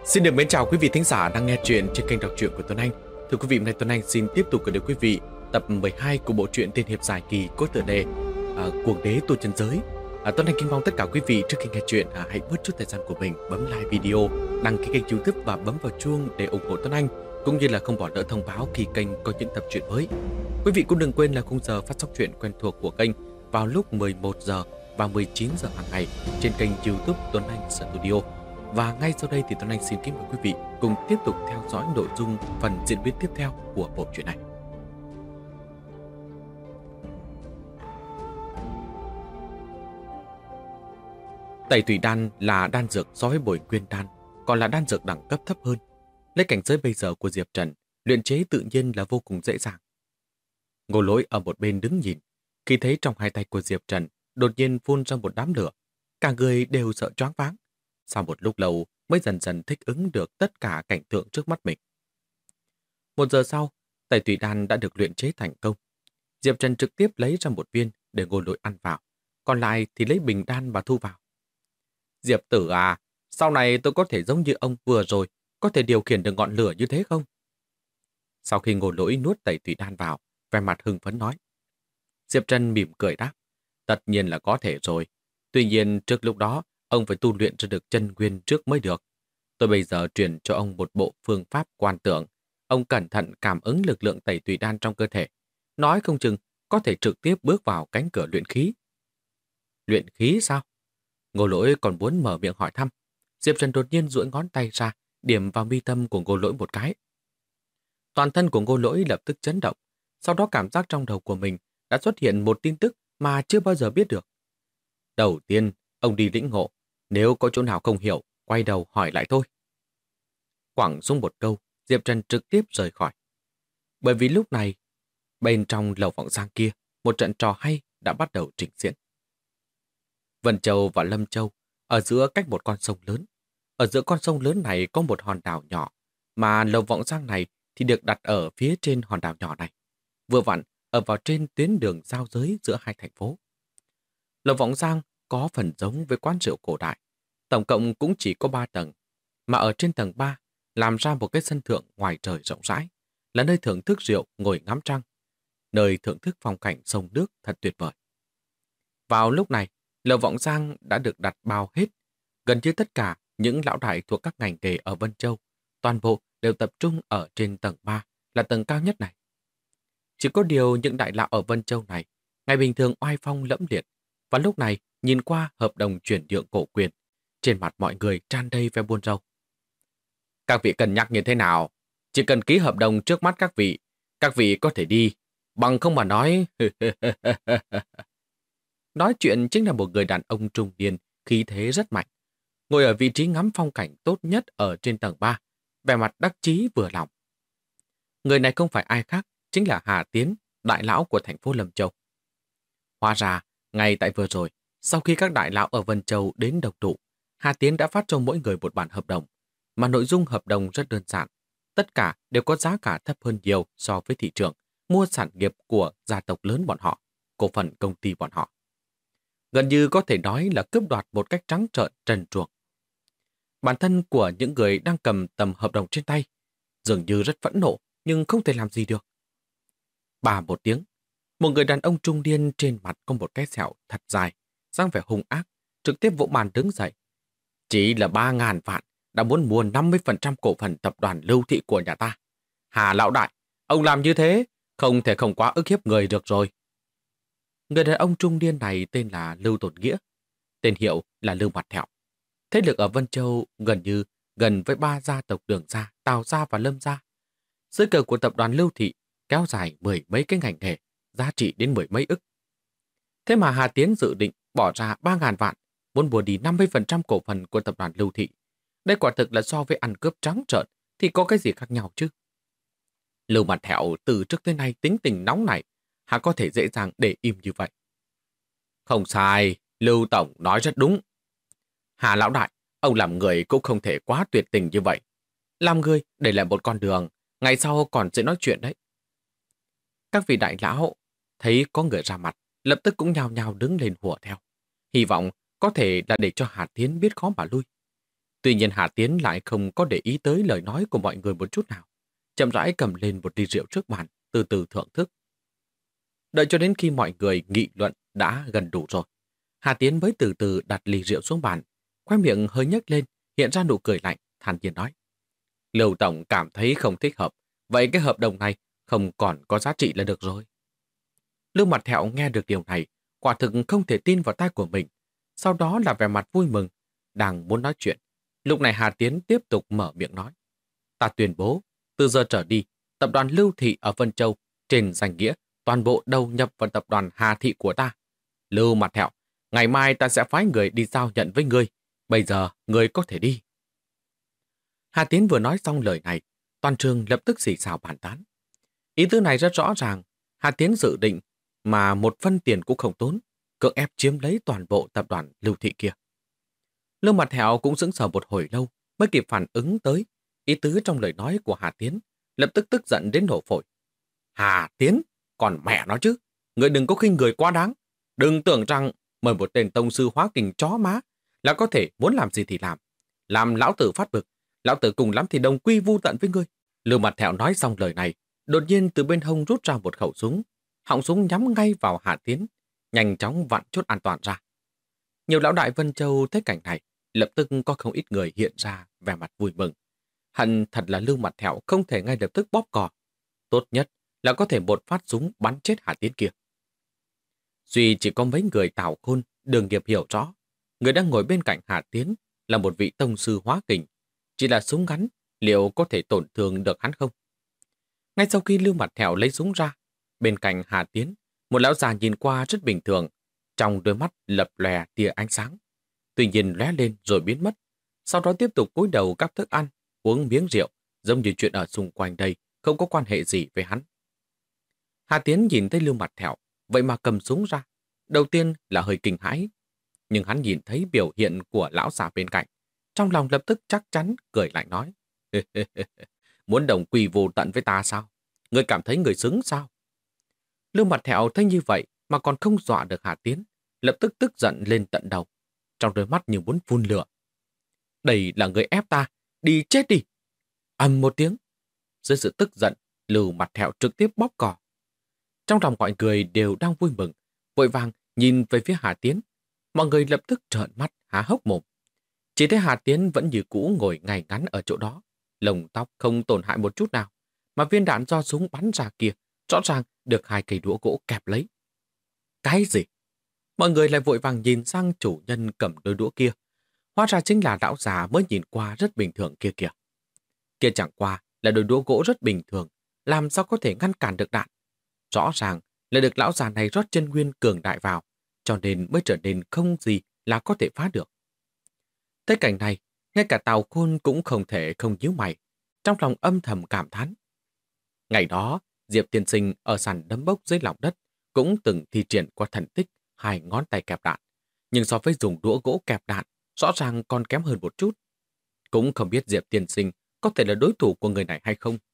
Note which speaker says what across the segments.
Speaker 1: Xin được mến chào quý vị thính giả đang nghe chuyện trên kênh đọc truyện của Tuấn Anh. Thưa quý vị, hôm nay Tuấn Anh xin tiếp tục gửi đến quý vị tập 12 của bộ truyện tiên hiệp dài kỳ có tựa đề Cuồng đế tu chân giới. Tuấn Anh kính mong tất cả quý vị trước khi nghe chuyện hãy bớt chút thời gian của mình, bấm like video, đăng ký kênh YouTube và bấm vào chuông để ủng hộ Tuấn Anh, cũng như là không bỏ lỡ thông báo khi kênh có những tập truyện mới. Quý vị cũng đừng quên là khung giờ phát sóng truyện quen thuộc của kênh vào lúc 11 giờ và 19 giờ hàng ngày trên kênh YouTube Tuấn Anh Studio. Và ngay sau đây thì Tuấn Anh xin kính mời quý vị cùng tiếp tục theo dõi nội dung phần diễn biến tiếp theo của bộ truyện này. Tẩy Tùy Đan là đan dược so với Bồi Nguyên Đan, còn là đan dược đẳng cấp thấp hơn. Lấy cảnh giới bây giờ của Diệp Trần, luyện chế tự nhiên là vô cùng dễ dàng. Ngô Lỗi ở một bên đứng nhìn, khi thấy trong hai tay của Diệp Trần đột nhiên phun ra một đám lửa, cả người đều sợ choáng váng. Sau một lúc lâu mới dần dần thích ứng được tất cả cảnh tượng trước mắt mình. Một giờ sau, Tẩy Tùy Đan đã được luyện chế thành công. Diệp Trần trực tiếp lấy ra một viên để Ngô Lỗi ăn vào, còn lại thì lấy bình đan và thu vào. Diệp tử à, sau này tôi có thể giống như ông vừa rồi, có thể điều khiển được ngọn lửa như thế không? Sau khi Ngô Lỗi nuốt Tẩy Tùy Đan vào, vẻ mặt hưng phấn nói. Diệp Trần mỉm cười đáp, tất nhiên là có thể rồi. Tuy nhiên trước lúc đó, ông phải tu luyện cho được chân nguyên trước mới được. Tôi bây giờ truyền cho ông một bộ phương pháp quan tưởng. Ông cẩn thận cảm ứng lực lượng Tẩy Tùy Đan trong cơ thể. Nói không chừng có thể trực tiếp bước vào cánh cửa luyện khí. Luyện khí sao? Ngô Lỗi còn muốn mở miệng hỏi thăm. Diệp Trần đột nhiên duỗi ngón tay ra, điểm vào mi tâm của Ngô Lỗi một cái. Toàn thân của Ngô Lỗi lập tức chấn động. Sau đó cảm giác trong đầu của mình đã xuất hiện một tin tức mà chưa bao giờ biết được. Đầu tiên, ông đi lĩnh ngộ. Nếu có chỗ nào không hiểu, quay đầu hỏi lại thôi. Quẳng xuống một câu, Diệp Trần trực tiếp rời khỏi. Bởi vì lúc này, bên trong lầu vọng giang kia, một trận trò hay đã bắt đầu trình diễn. Vân Châu và Lâm Châu ở giữa cách một con sông lớn. Ở giữa con sông lớn này có một hòn đảo nhỏ, mà lầu vọng giang này thì được đặt ở phía trên hòn đảo nhỏ này. Vừa vặn ở vào trên tuyến đường giao giới giữa hai thành phố. Lầu vọng giang có phần giống với quán rượu cổ đại. Tổng cộng cũng chỉ có 3 tầng, mà ở trên tầng 3 làm ra một cái sân thượng ngoài trời rộng rãi, là nơi thưởng thức rượu ngồi ngắm trăng, nơi thưởng thức phong cảnh sông nước thật tuyệt vời. Vào lúc này, lầu vọng giang đã được đặt bao hết. Gần như tất cả những lão đại thuộc các ngành nghề ở Vân Châu, toàn bộ đều tập trung ở trên tầng 3, là tầng cao nhất này. Chỉ có điều những đại lão ở Vân Châu này, ngày bình thường oai phong lẫm liệt, và lúc này nhìn qua hợp đồng chuyển nhượng cổ quyền, trên mặt mọi người tràn đầy vẻ buồn rầu. Các vị cân nhắc như thế nào? Chỉ cần ký hợp đồng trước mắt các vị có thể đi, bằng không mà nói. Nói chuyện chính là một người đàn ông trung niên, khí thế rất mạnh, ngồi ở vị trí ngắm phong cảnh tốt nhất ở trên tầng 3, vẻ mặt đắc chí vừa lòng. Người này không phải ai khác, chính là Hà Tiến, đại lão của thành phố Lâm Châu. Hóa ra, ngay tại vừa rồi, sau khi các đại lão ở Vân Châu đến đồng tụ, Hà Tiến đã phát cho mỗi người một bản hợp đồng, mà nội dung hợp đồng rất đơn giản. Tất cả đều có giá cả thấp hơn nhiều so với thị trường, mua sản nghiệp của gia tộc lớn bọn họ, cổ phần công ty bọn họ. Gần như có thể nói là cướp đoạt một cách trắng trợn trần truồng. Bản thân của những người đang cầm tầm hợp đồng trên tay dường như rất phẫn nộ, nhưng không thể làm gì được. Bà một tiếng, một người đàn ông trung niên trên mặt có một cái sẹo thật dài, dáng vẻ hung ác, trực tiếp vỗ bàn đứng dậy. Chỉ là 3.000 vạn đã muốn mua 50% cổ phần tập đoàn Lưu Thị của nhà ta. Hà lão đại, ông làm như thế, không thể không quá ức hiếp người được rồi. Người đàn ông trung niên này tên là Lưu Tồn Nghĩa, tên hiệu là Lưu Mặt Thẹo. Thế lực ở Vân Châu gần với 3 gia tộc Đường gia, Tào gia và Lâm gia. Dưới cờ của tập đoàn Lưu Thị kéo dài 10 mấy cái ngành nghề, giá trị đến 10 mấy ức. Thế mà Hà Tiến dự định bỏ ra 3.000 vạn, muốn mua đi 50% cổ phần của tập đoàn Lưu Thị. Đây quả thực là so với ăn cướp trắng trợn thì có cái gì khác nhau chứ? Lưu Mặt Thẹo từ trước tới nay tính tình nóng này, hà có thể dễ dàng để im như vậy. Không sai, Lưu Tổng nói rất đúng. Hà lão đại, ông làm người cũng không thể quá tuyệt tình như vậy. Làm người để lại một con đường, ngày sau còn sẽ nói chuyện đấy. Các vị đại lão thấy có người ra mặt, lập tức cũng nhao nhao đứng lên hùa theo. Hy vọng có thể là để cho Hà Tiến biết khó mà lui. Tuy nhiên Hà Tiến lại không có để ý tới lời nói của mọi người một chút nào. Chậm rãi cầm lên một ly rượu trước bàn, từ từ thưởng thức. Đợi cho đến khi mọi người nghị luận đã gần đủ rồi, Hà Tiến mới từ từ đặt ly rượu xuống bàn, khoe miệng hơi nhếch lên, hiện ra nụ cười lạnh, thản nhiên nói. Lưu Tổng cảm thấy không thích hợp, vậy cái hợp đồng này không còn có giá trị là được rồi. Lưu Mặt Thẹo nghe được điều này, quả thực không thể tin vào tai của mình. Sau đó là vẻ mặt vui mừng, đang muốn nói chuyện. Lúc này Hà Tiến tiếp tục mở miệng nói. Ta tuyên bố, từ giờ trở đi, tập đoàn Lưu Thị ở Vân Châu, trên danh nghĩa, toàn bộ đầu nhập vào tập đoàn Hà Thị của ta. Lưu Mặt Thẹo, ngày mai ta sẽ phái người đi giao nhận với ngươi. Bây giờ, ngươi có thể đi. Hà Tiến vừa nói xong lời này, toàn trường lập tức xì xào bàn tán. Ý tứ này rất rõ ràng, Hà Tiến dự định mà một phân tiền cũng không tốn, cưỡng ép chiếm lấy toàn bộ tập đoàn Lưu Thị kia. Lưu Mặt Thẹo cũng sững sờ một hồi lâu mới kịp phản ứng tới ý tứ trong lời nói của Hà Tiến, lập tức tức giận đến nổ phổi. Hà Tiến, còn mẹ nó chứ, người đừng có khinh người quá đáng. Đừng tưởng rằng mời một tên tông sư hóa kình chó má là có thể muốn làm gì thì làm. Làm lão tử phát bực, lão tử cùng lắm thì đồng quy vu tận với ngươi. Lưu Mặt Thẹo nói xong lời này, đột nhiên từ bên hông rút ra một khẩu súng, họng súng nhắm ngay vào Hà Tiến, nhanh chóng vặn chốt an toàn ra. Nhiều lão đại Vân Châu thấy cảnh này, lập tức có không ít người hiện ra vẻ mặt vui mừng. Hận thật là Lưu Mặt Thẹo không thể ngay lập tức bóp cò. Tốt nhất là có thể một phát súng bắn chết Hà Tiến kia. Duy chỉ có mấy người Tào Khôn, Đường Nghiệp hiểu rõ, người đang ngồi bên cạnh Hà Tiến là một vị tông sư hóa kình. Chỉ là súng ngắn, liệu có thể tổn thương được hắn không? Ngay sau khi Lưu Mặt Thẹo lấy súng ra, bên cạnh Hà Tiến, một lão già nhìn qua rất bình thường, trong đôi mắt lập lòe tia ánh sáng. Tuy nhiên lóe lên rồi biến mất, sau đó tiếp tục cúi đầu gắp thức ăn, uống miếng rượu, giống như chuyện ở xung quanh đây không có quan hệ gì với hắn. Hà Tiến nhìn thấy Lưu Mặt Thẹo, vậy mà cầm súng ra. Đầu tiên là hơi kinh hãi, nhưng hắn nhìn thấy biểu hiện của lão già bên cạnh, trong lòng lập tức chắc chắn cười lạnh nói. Muốn đồng quy vô tận với ta sao? Ngươi cảm thấy người xứng sao? Lưu Mặt Thẹo thấy như vậy mà còn không dọa được Hà Tiến, lập tức tức giận lên tận đầu, trong đôi mắt như muốn phun lửa. Đây là người ép ta, đi chết đi! Ầm một tiếng, dưới sự tức giận, Lưu Mặt Thẹo trực tiếp bóp cò. Trong lòng mọi người đều đang vui mừng, vội vàng nhìn về phía Hà Tiến. Mọi người lập tức trợn mắt há hốc mồm. Chỉ thấy Hà Tiến vẫn như cũ ngồi ngay ngắn ở chỗ đó, lông tóc không tổn hại một chút nào, mà viên đạn do súng bắn ra kia rõ ràng được 2 cây đũa gỗ kẹp lấy. Cái gì? Mọi người lại vội vàng nhìn sang chủ nhân cầm đôi đũa kia. Hóa ra chính là lão già mới nhìn qua rất bình thường kia kìa. Kia chẳng qua là đôi đũa gỗ rất bình thường, làm sao có thể ngăn cản được đạn. Rõ ràng là được lão già này rót chân nguyên cường đại vào, cho nên mới trở nên không gì là có thể phá được. Thấy cảnh này, ngay cả Tào Khôn cũng không thể không nhíu mày, trong lòng âm thầm cảm thán. Ngày đó, Diệp tiên sinh ở sàn đấm bốc dưới lòng đất cũng từng thi triển qua thần tích 2 ngón tay kẹp đạn, nhưng so với dùng đũa gỗ kẹp đạn, rõ ràng còn kém hơn một chút. Cũng không biết Diệp tiên sinh có thể là đối thủ của người này hay không.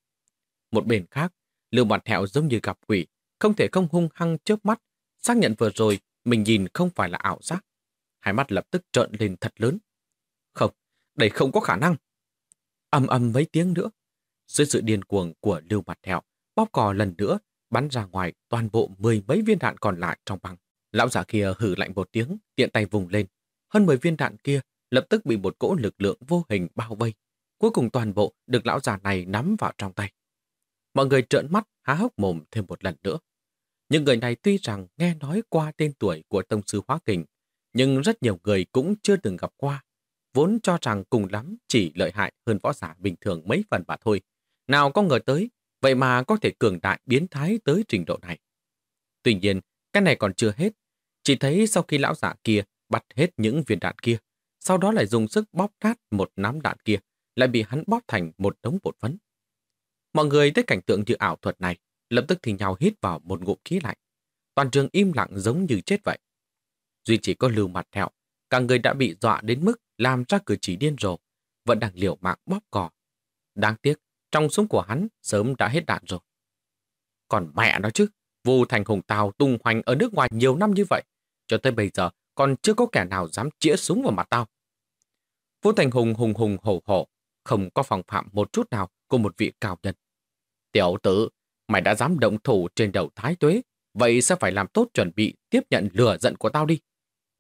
Speaker 1: Một bên khác, Lưu Mặt Thẹo giống như gặp quỷ, không thể không hung hăng chớp mắt, xác nhận vừa rồi mình nhìn không phải là ảo giác. Hai mắt lập tức trợn lên thật lớn. Không, đây không có khả năng. Ầm ầm mấy tiếng nữa, dưới sự điên cuồng của Lưu Mặt Thẹo, bóp cò lần nữa bắn ra ngoài toàn bộ 10 mấy viên đạn còn lại trong băng. Lão già kia hử lạnh một tiếng, tiện tay vùng lên. Hơn 10 viên đạn kia lập tức bị một cỗ lực lượng vô hình bao vây. Cuối cùng toàn bộ được lão già này nắm vào trong tay. Mọi người trợn mắt há hốc mồm thêm một lần nữa. Những người này tuy rằng nghe nói qua tên tuổi của tông sư hóa kình, nhưng rất nhiều người cũng chưa từng gặp qua, vốn cho rằng cùng lắm chỉ lợi hại hơn võ giả bình thường mấy phần mà thôi. Nào có ngờ tới, vậy mà có thể cường đại biến thái tới trình độ này. Tuy nhiên, cái này còn chưa hết. Chỉ thấy sau khi lão giả kia bắt hết những viên đạn kia, sau đó lại dùng sức bóp nát một nắm đạn kia, lại bị hắn bóp thành một đống bột phấn. Mọi người thấy cảnh tượng như ảo thuật này, lập tức thì nhau hít vào một ngụm khí lạnh. Toàn trường im lặng giống như chết vậy. Duy chỉ có Lưu Mặt Thẹo, cả người đã bị dọa đến mức làm ra cử chỉ điên rồ, vẫn đang liều mạng bóp cò. Đáng tiếc, trong súng của hắn sớm đã hết đạn rồi. Còn mẹ nó chứ, Vu Thành Hùng Tào tung hoành ở nước ngoài nhiều năm như vậy, cho tới bây giờ còn chưa có kẻ nào dám chĩa súng vào mặt tao. Vũ Thành Hùng hùng hùng hổ hổ, không có phòng phạm một chút nào của một vị cao nhân. Tiểu tử, mày đã dám động thủ trên đầu Thái Tuế, vậy sẽ phải làm tốt chuẩn bị tiếp nhận lửa giận của tao đi.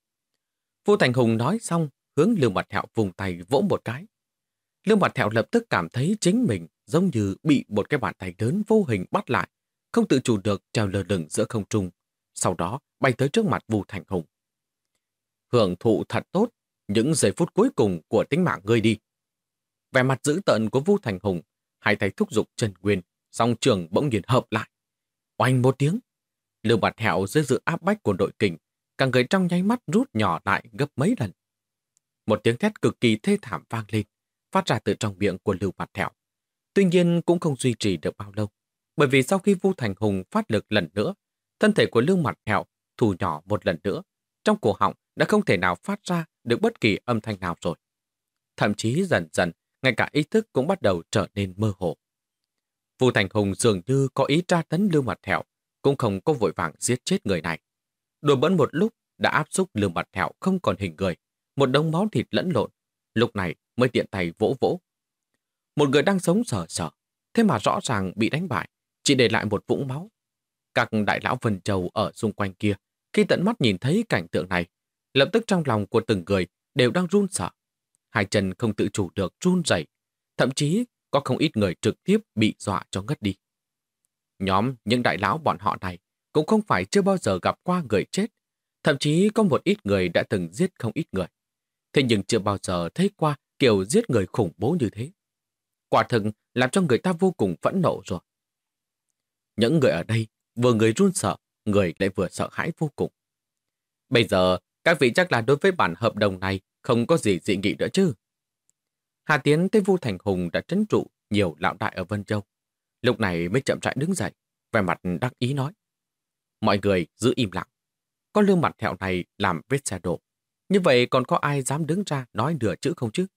Speaker 1: Vũ Thành Hùng nói xong, hướng Lưu Mặt Thẹo vùng tay vỗ một cái. Lưu Mặt Thẹo lập tức cảm thấy chính mình giống như bị một cái bàn tay lớn vô hình bắt lại, không tự chủ được treo lơ lửng giữa không trung, sau đó bay tới trước mặt Vũ Thành Hùng. Hưởng thụ thật tốt những giây phút cuối cùng của tính mạng ngươi đi. Vẻ mặt dữ tợn của Vũ Thành Hùng, hai tay thúc giục chân nguyên, song trường bỗng nhiên hợp lại. Oanh một tiếng, Lưu Mặt Thẹo dưới sự áp bách của đội kình, cả người trong nháy mắt rút nhỏ lại gấp mấy lần. Một tiếng thét cực kỳ thê thảm vang lên, phát ra từ trong miệng của Lưu Mặt Thẹo. Tuy nhiên cũng không duy trì được bao lâu, bởi vì sau khi Vũ Thành Hùng phát lực lần nữa, thân thể của Lưu Mặt Thẹo thu nhỏ một lần nữa, trong cổ họng đã không thể nào phát ra được bất kỳ âm thanh nào rồi. Thậm chí dần dần, ngay cả ý thức cũng bắt đầu trở nên mơ hồ. Vũ Thành Hùng dường như có ý tra tấn Lưu Mặt Thẹo, cũng không có vội vàng giết chết người này. Đùa bỡn một lúc đã áp xúc Lưu Mặt Thẹo không còn hình người, một đống máu thịt lẫn lộn, lúc này mới tiện tay vỗ vỗ. Một người đang sống sờ sờ, thế mà rõ ràng bị đánh bại, chỉ để lại một vũng máu. Các đại lão Vân Châu ở xung quanh kia, khi tận mắt nhìn thấy cảnh tượng này, lập tức trong lòng của từng người đều đang run sợ. Hai chân không tự chủ được run rẩy, thậm chí có không ít người trực tiếp bị dọa cho ngất đi. Nhóm những đại lão bọn họ này cũng không phải chưa bao giờ gặp qua người chết, thậm chí có một ít người đã từng giết không ít người. Thế nhưng chưa bao giờ thấy qua kiểu giết người khủng bố như thế. Quả thực làm cho người ta vô cùng phẫn nộ rồi. Những người ở đây vừa người run sợ, người lại vừa sợ hãi vô cùng. Bây giờ, các vị chắc là đối với bản hợp đồng này không có gì dị nghị nữa chứ. Hà Tiến thấy Vũ Thành Hùng đã trấn trụ nhiều lão đại ở Vân Châu. Lúc này mới chậm rãi đứng dậy, vẻ mặt đắc ý nói. Mọi người giữ im lặng. Có Lưu Mặt Thẹo này làm vết xe đổ. Như vậy còn có ai dám đứng ra nói nửa chữ không chứ?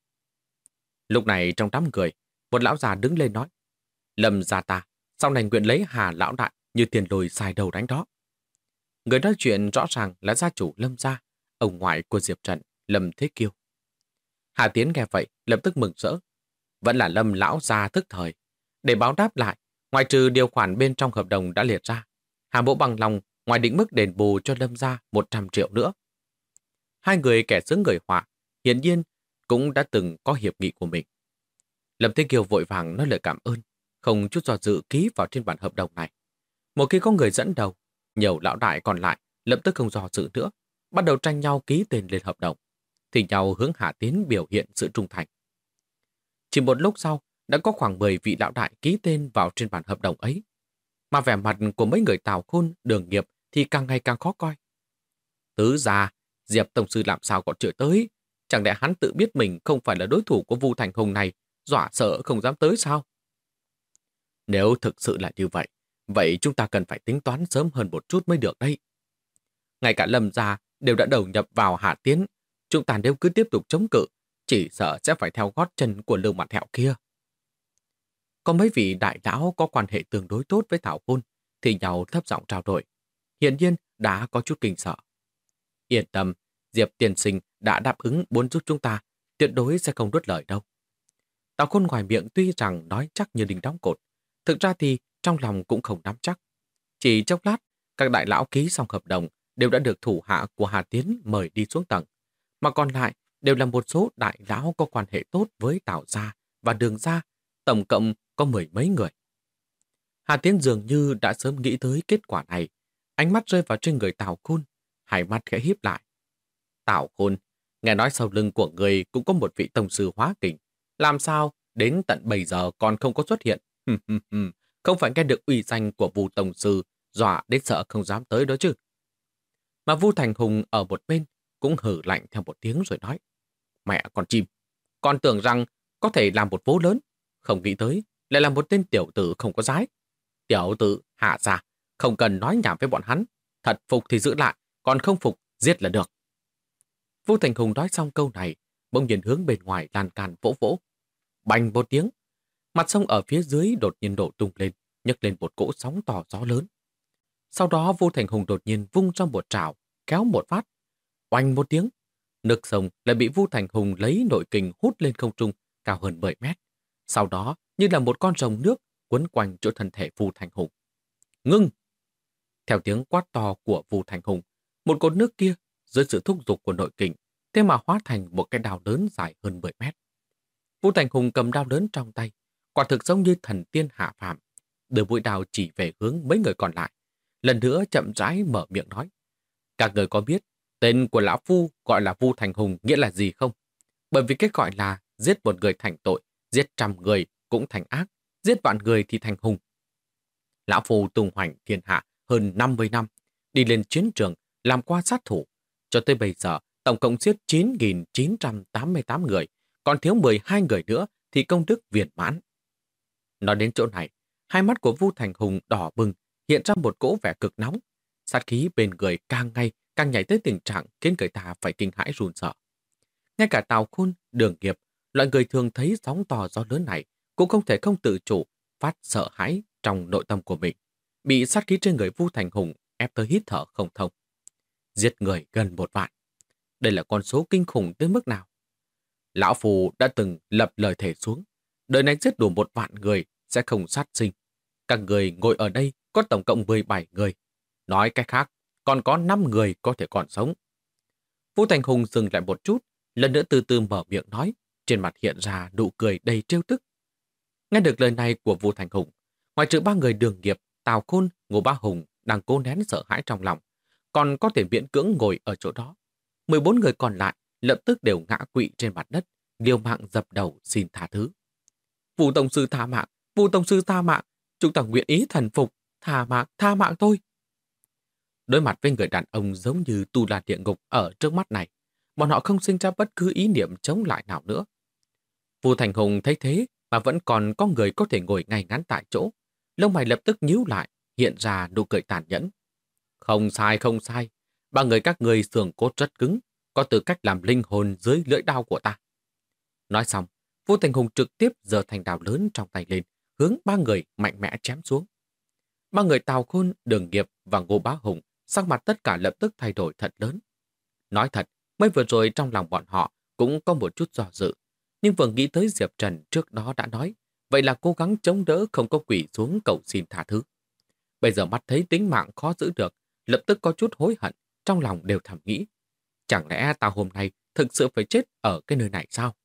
Speaker 1: Lúc này trong đám người, một lão già đứng lên nói. Lâm gia ta, sau này nguyện lấy Hà lão đại như tiền lùi xài đầu đánh đó. Người nói chuyện rõ ràng là gia chủ Lâm gia, ông ngoại của Diệp Trần, Lâm Thế Kiêu. Hà Tiến nghe vậy, lập tức mừng rỡ. Vẫn là Lâm lão gia thức thời. Để báo đáp lại, ngoài trừ điều khoản bên trong hợp đồng đã liệt ra, Hà Mỗ bằng lòng ngoài định mức đền bù cho Lâm gia 100 triệu nữa. Hai người kẻ xướng người họa, hiển nhiên cũng đã từng có hiệp nghị của mình. Lâm Thế Kiêu vội vàng nói lời cảm ơn, không chút do dự ký vào trên bản hợp đồng này. Một khi có người dẫn đầu, nhiều lão đại còn lại lập tức không do dự nữa, bắt đầu tranh nhau ký tên lên hợp đồng, thì nhau hướng Hà Tiến biểu hiện sự trung thành. Chỉ một lúc sau, đã có khoảng 10 vị lão đại ký tên vào trên bản hợp đồng ấy, mà vẻ mặt của mấy người Tào Khôn, Đường Nghiệp thì càng ngày càng khó coi. Tứ ra, Diệp Tổng Sư làm sao còn chưa tới? Chẳng lẽ hắn tự biết mình không phải là đối thủ của Vũ Thành Hùng này, dọa sợ không dám tới sao? Nếu thực sự là như vậy, vậy chúng ta cần phải tính toán sớm hơn một chút mới được đây. Ngay cả Lâm gia đều đã đầu nhập vào Hà Tiến, chúng ta nếu cứ tiếp tục chống cự, chỉ sợ sẽ phải theo gót chân của Lưu Mặt Thẹo kia. Có mấy vị đại lão có quan hệ tương đối tốt với Thảo Khôn, thì nhau thấp giọng trao đổi. Hiển nhiên đã có chút kinh sợ. Yên tâm, Diệp tiên sinh đã đáp ứng muốn giúp chúng ta, tuyệt đối sẽ không nuốt lời đâu. Tào Khôn ngoài miệng tuy rằng nói chắc như đinh đóng cột, thực ra thì trong lòng cũng không nắm chắc. Chỉ chốc lát, các đại lão ký xong hợp đồng đều đã được thủ hạ của Hà Tiến mời đi xuống tầng, mà còn lại đều là một số đại lão có quan hệ tốt với Tào gia và Đường gia, tổng cộng có 10 mấy người. Hà Tiến dường như đã sớm nghĩ tới kết quả này, ánh mắt rơi vào trên người Tào Khôn, hai mắt khẽ híp lại. Tào Khôn, nghe nói sau lưng của người cũng có một vị tông sư hóa kình, làm sao đến tận bây giờ còn không có xuất hiện? Không phải nghe được uy danh của Vu tông sư dọa đến sợ không dám tới đó chứ? Mà Vu Thành Hùng ở một bên cũng hử lạnh theo một tiếng rồi nói. Mẹ con chim, con tưởng rằng có thể làm một vố lớn, không nghĩ tới lại là một tên tiểu tử không có dái. Tiểu tử hạ ra, không cần nói nhảm với bọn hắn. Thật phục thì giữ lại, còn không phục giết là được. Vu Thành Hùng nói xong câu này, bỗng nhiên hướng bên ngoài lan can vỗ vỗ. Bành một tiếng, mặt sông ở phía dưới đột nhiên đổ tung lên, nhấc lên một cỗ sóng to gió lớn. Sau đó Vu Thành Hùng đột nhiên vung trong một trảo, kéo một phát. Oanh một tiếng, Nước sông lại bị Vu Thành Hùng lấy nội kình hút lên không trung cao hơn 10 mét. Sau đó, như là một con rồng nước quấn quanh chỗ thân thể Vu Thành Hùng. Ngưng! Theo tiếng quát to của Vu Thành Hùng, một cột nước kia dưới sự thúc giục của nội kình, thế mà hóa thành một cái đao lớn dài hơn 10 mét. Vu Thành Hùng cầm đao lớn trong tay, quả thực giống như thần tiên hạ phàm, đưa mũi đao chỉ về hướng mấy người còn lại. Lần nữa chậm rãi mở miệng nói: các người có biết tên của lão phu gọi là Vu Thành Hùng nghĩa là gì không? Bởi vì cái gọi là giết một người thành tội, giết trăm người cũng thành ác, giết vạn người thì thành hùng. Lão phu tung hoành thiên hạ hơn 50 năm, đi lên chiến trường, làm qua sát thủ. Cho tới bây giờ, tổng cộng giết 9.988 người, còn thiếu 12 người nữa thì công đức viên mãn. Nói đến chỗ này, hai mắt của Vu Thành Hùng đỏ bừng, hiện ra một cỗ vẻ cực nóng. Sát khí bên người càng ngày càng nhảy tới tình trạng khiến người ta phải kinh hãi run sợ. Ngay cả Tào Khôn, Đường Nghiệp, loại người thường thấy sóng to gió lớn này cũng không thể không tự chủ phát sợ hãi trong nội tâm của mình, bị sát khí trên người Vu Thành Hùng ép tới hít thở không thông. Giết người gần 1 vạn. Đây là con số kinh khủng tới mức nào? Lão Phù đã từng lập lời thề xuống, đời này giết đủ 1 vạn người sẽ không sát sinh. Các người ngồi ở đây có tổng cộng 17 người. Nói cách khác, còn có 5 người có thể còn sống. Vu Thành Hùng dừng lại một chút, lần nữa từ từ mở miệng nói, trên mặt hiện ra nụ cười đầy trêu tức. Nghe được lời này của Vu Thành Hùng, ngoài trừ 3 người Đường Nghiệp, Tào Khôn, Ngô Bá Hùng đang cố nén sợ hãi trong lòng, còn có thể miễn cưỡng ngồi ở chỗ đó. 14 người còn lại lập tức đều ngã quỵ trên mặt đất, liều mạng dập đầu xin tha thứ. Vu tổng sư tha mạng, Vu tổng sư tha mạng, chúng ta nguyện ý thần phục, tha mạng thôi. Đối mặt với người đàn ông giống như tu la địa ngục ở trước mắt này, bọn họ không sinh ra bất cứ ý niệm chống lại nào nữa. Vu Thành Hùng thấy thế mà vẫn còn có người có thể ngồi ngay ngắn tại chỗ, lông mày lập tức nhíu lại, hiện ra nụ cười tàn nhẫn. Không sai, không sai, 3 người các ngươi xương cốt rất cứng, có tư cách làm linh hồn dưới lưỡi đao của ta. Nói xong, Vu Thành Hùng trực tiếp giơ thanh đao lớn trong tay lên, hướng 3 người mạnh mẽ chém xuống. 3 người Tào Khôn, Đường Nghiệp và Ngô Bá Hùng sắc mặt tất cả lập tức thay đổi thật lớn. Nói thật, mới vừa rồi trong lòng bọn họ cũng có một chút do dự, nhưng vừa nghĩ tới Diệp Trần trước đó đã nói, vậy là cố gắng chống đỡ không có quỳ xuống cầu xin tha thứ. Bây giờ mắt thấy tính mạng khó giữ được, lập tức có chút hối hận, trong lòng đều thầm nghĩ. Chẳng lẽ tao hôm nay thực sự phải chết ở cái nơi này sao?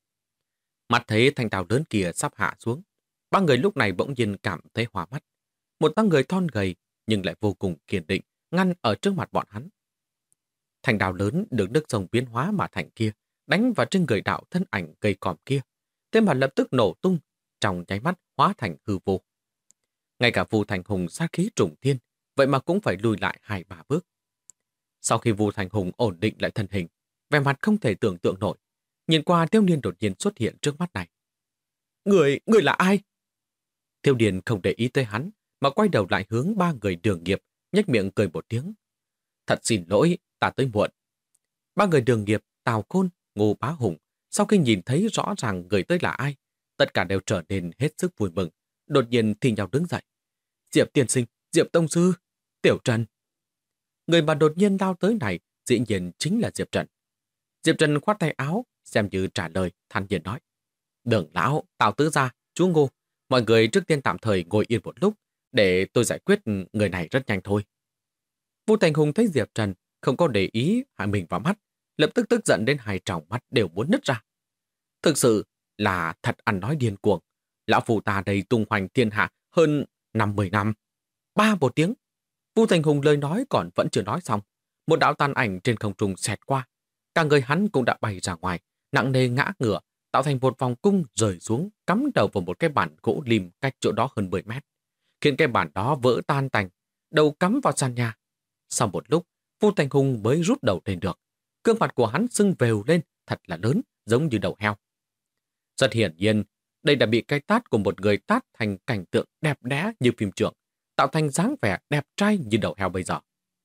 Speaker 1: Mắt thấy thanh đao lớn kia sắp hạ xuống, 3 người lúc này bỗng nhiên cảm thấy hoa mắt. Một tăng người thon gầy nhưng lại vô cùng kiên định, ngăn ở trước mặt bọn hắn. Thanh đao lớn được nước sông biến hóa mà thành kia, đánh vào trên người đạo thân ảnh cây còm kia, thế mà lập tức nổ tung, trong nháy mắt hóa thành hư vô. Ngay cả Vu Thành Hùng sát khí trùng thiên, vậy mà cũng phải lùi lại 2-3 bước. Sau khi Vu Thành Hùng ổn định lại thân hình, vẻ mặt không thể tưởng tượng nổi, nhìn qua thiếu niên đột nhiên xuất hiện trước mắt này. Người là ai? Thiếu niên không để ý tới hắn, mà quay đầu lại hướng 3 người Đường Nghiệp, nhếch miệng cười một tiếng. Thật xin lỗi, ta tới muộn. 3 người Đường Nghiệp, Tào Khôn, Ngô Bá Hùng, sau khi nhìn thấy rõ ràng người tới là ai, tất cả đều trở nên hết sức vui mừng, đột nhiên thì nhau đứng dậy. Diệp tiên sinh, Diệp tông sư, Tiểu Trần. Người mà đột nhiên lao tới này dĩ nhiên chính là Diệp Trần. Diệp Trần khoát tay áo, xem như trả lời, thản nhiên nói. Đường lão, Tào tứ gia, chú Ngô, mọi người trước tiên tạm thời ngồi yên một lúc, để tôi giải quyết người này rất nhanh thôi. Vu Thành Hùng thấy Diệp Trần không có để ý hạ mình vào mắt, lập tức tức giận đến 2 tròng mắt đều muốn nứt ra. Thực sự là thật ăn nói điên cuồng. Lão phù ta đây tung hoành thiên hạ hơn 50 năm. Ba một tiếng. Vu Thành Hùng lời nói còn vẫn chưa nói xong. Một đạo tàn ảnh trên không trung xẹt qua. Cả người hắn cũng đã bay ra ngoài, nặng nề ngã ngửa, tạo thành một vòng cung rời xuống, cắm đầu vào một cái bàn gỗ lim cách chỗ đó hơn 10 mét. Khiến cái bàn đó vỡ tan tành, đầu cắm vào sàn nhà. Sau một lúc, Vu Thành Hùng mới rút đầu lên được. Gương mặt của hắn sưng vèo lên, thật là lớn, giống như đầu heo. Rất hiển nhiên, đây đã bị cái tát của một người tát thành cảnh tượng đẹp đẽ như phim truyện, tạo thành dáng vẻ đẹp trai như đầu heo bây giờ.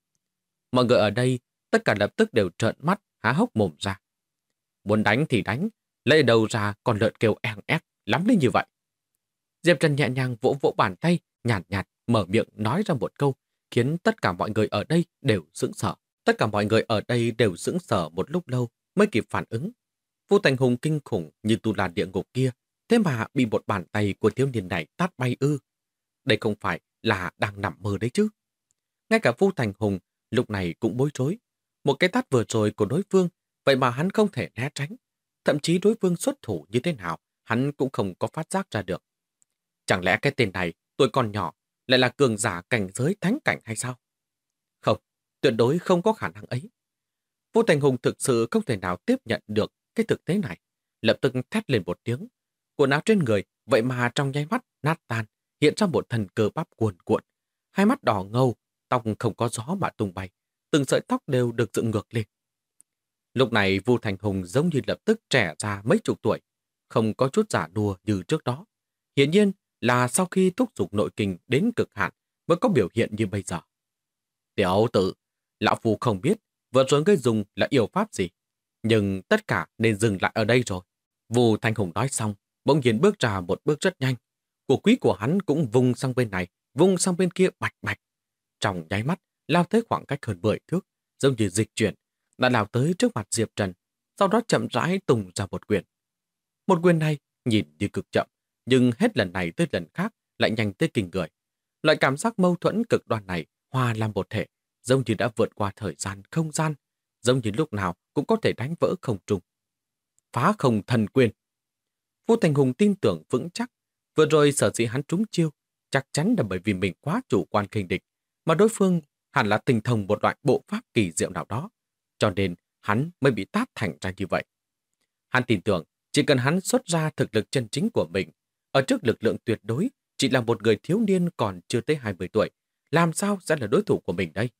Speaker 1: Mọi người ở đây, tất cả lập tức đều trợn mắt, há hốc mồm ra. Muốn đánh thì đánh, lấy đầu ra còn lợn kêu eng ép, lắm lên như vậy. Diệp Trần nhẹ nhàng vỗ vỗ bàn tay, nhàn nhạt mở miệng nói ra một câu, khiến tất cả mọi người ở đây đều sững sờ. Tất cả mọi người ở đây đều sững sờ một lúc lâu, mới kịp phản ứng. Vu Thành Hùng kinh khủng như tu la địa ngục kia, thế mà bị một bàn tay của thiếu niên này tát bay ư. Đây không phải là đang nằm mơ đấy chứ. Ngay cả Vu Thành Hùng lúc này cũng bối rối. Một cái tát vừa rồi của đối phương, vậy mà hắn không thể né tránh. Thậm chí đối phương xuất thủ như thế nào, hắn cũng không có phát giác ra được. Chẳng lẽ cái tên này, tuổi còn nhỏ, lại là cường giả cảnh giới thánh cảnh hay sao? Không, tuyệt đối không có khả năng ấy. Vu Thành Hùng thực sự không thể nào tiếp nhận được cái thực tế này. Lập tức thét lên một tiếng. Quần áo trên người, vậy mà trong nháy mắt nát tan, hiện ra một thần cơ bắp cuồn cuộn. Hai mắt đỏ ngầu, tóc không có gió mà tung bay. Từng sợi tóc đều được dựng ngược lên. Lúc này Vu Thành Hùng giống như lập tức trẻ ra mấy chục tuổi, không có chút giả đùa như trước đó. Hiển nhiên là sau khi thúc giục nội kinh đến cực hạn mới có biểu hiện như bây giờ. Tiểu tử, lão phu không biết vừa rồi ngươi dùng là yêu pháp gì, nhưng tất cả nên dừng lại ở đây rồi. Vu Thành Hùng nói xong, bỗng nhiên bước ra một bước rất nhanh. Của quý của hắn cũng vung sang bên này, vung sang bên kia bạch bạch. Trong nháy mắt, lao tới khoảng cách hơn 10 thước, giống như dịch chuyển, đã lao tới trước mặt Diệp Trần, sau đó chậm rãi tung ra một quyền. Một quyền này nhìn như cực chậm, nhưng hết lần này tới lần khác lại nhanh tới kinh người. Loại cảm giác mâu thuẫn cực đoan này hòa làm một thể, giống như đã vượt qua thời gian, không gian, giống như lúc nào cũng có thể đánh vỡ không trung. Phá không thần quyền. Vu Thành Hùng tin tưởng vững chắc, vừa rồi sở dĩ hắn trúng chiêu, chắc chắn là bởi vì mình quá chủ quan khinh địch, mà đối phương hẳn là tinh thông một loại bộ pháp kỳ diệu nào đó, cho nên hắn mới bị tát thành ra như vậy. Hắn tin tưởng chỉ cần hắn xuất ra thực lực chân chính của mình, ở trước lực lượng tuyệt đối, chỉ là một người thiếu niên còn chưa tới 20 tuổi, làm sao sẽ là đối thủ của mình đây?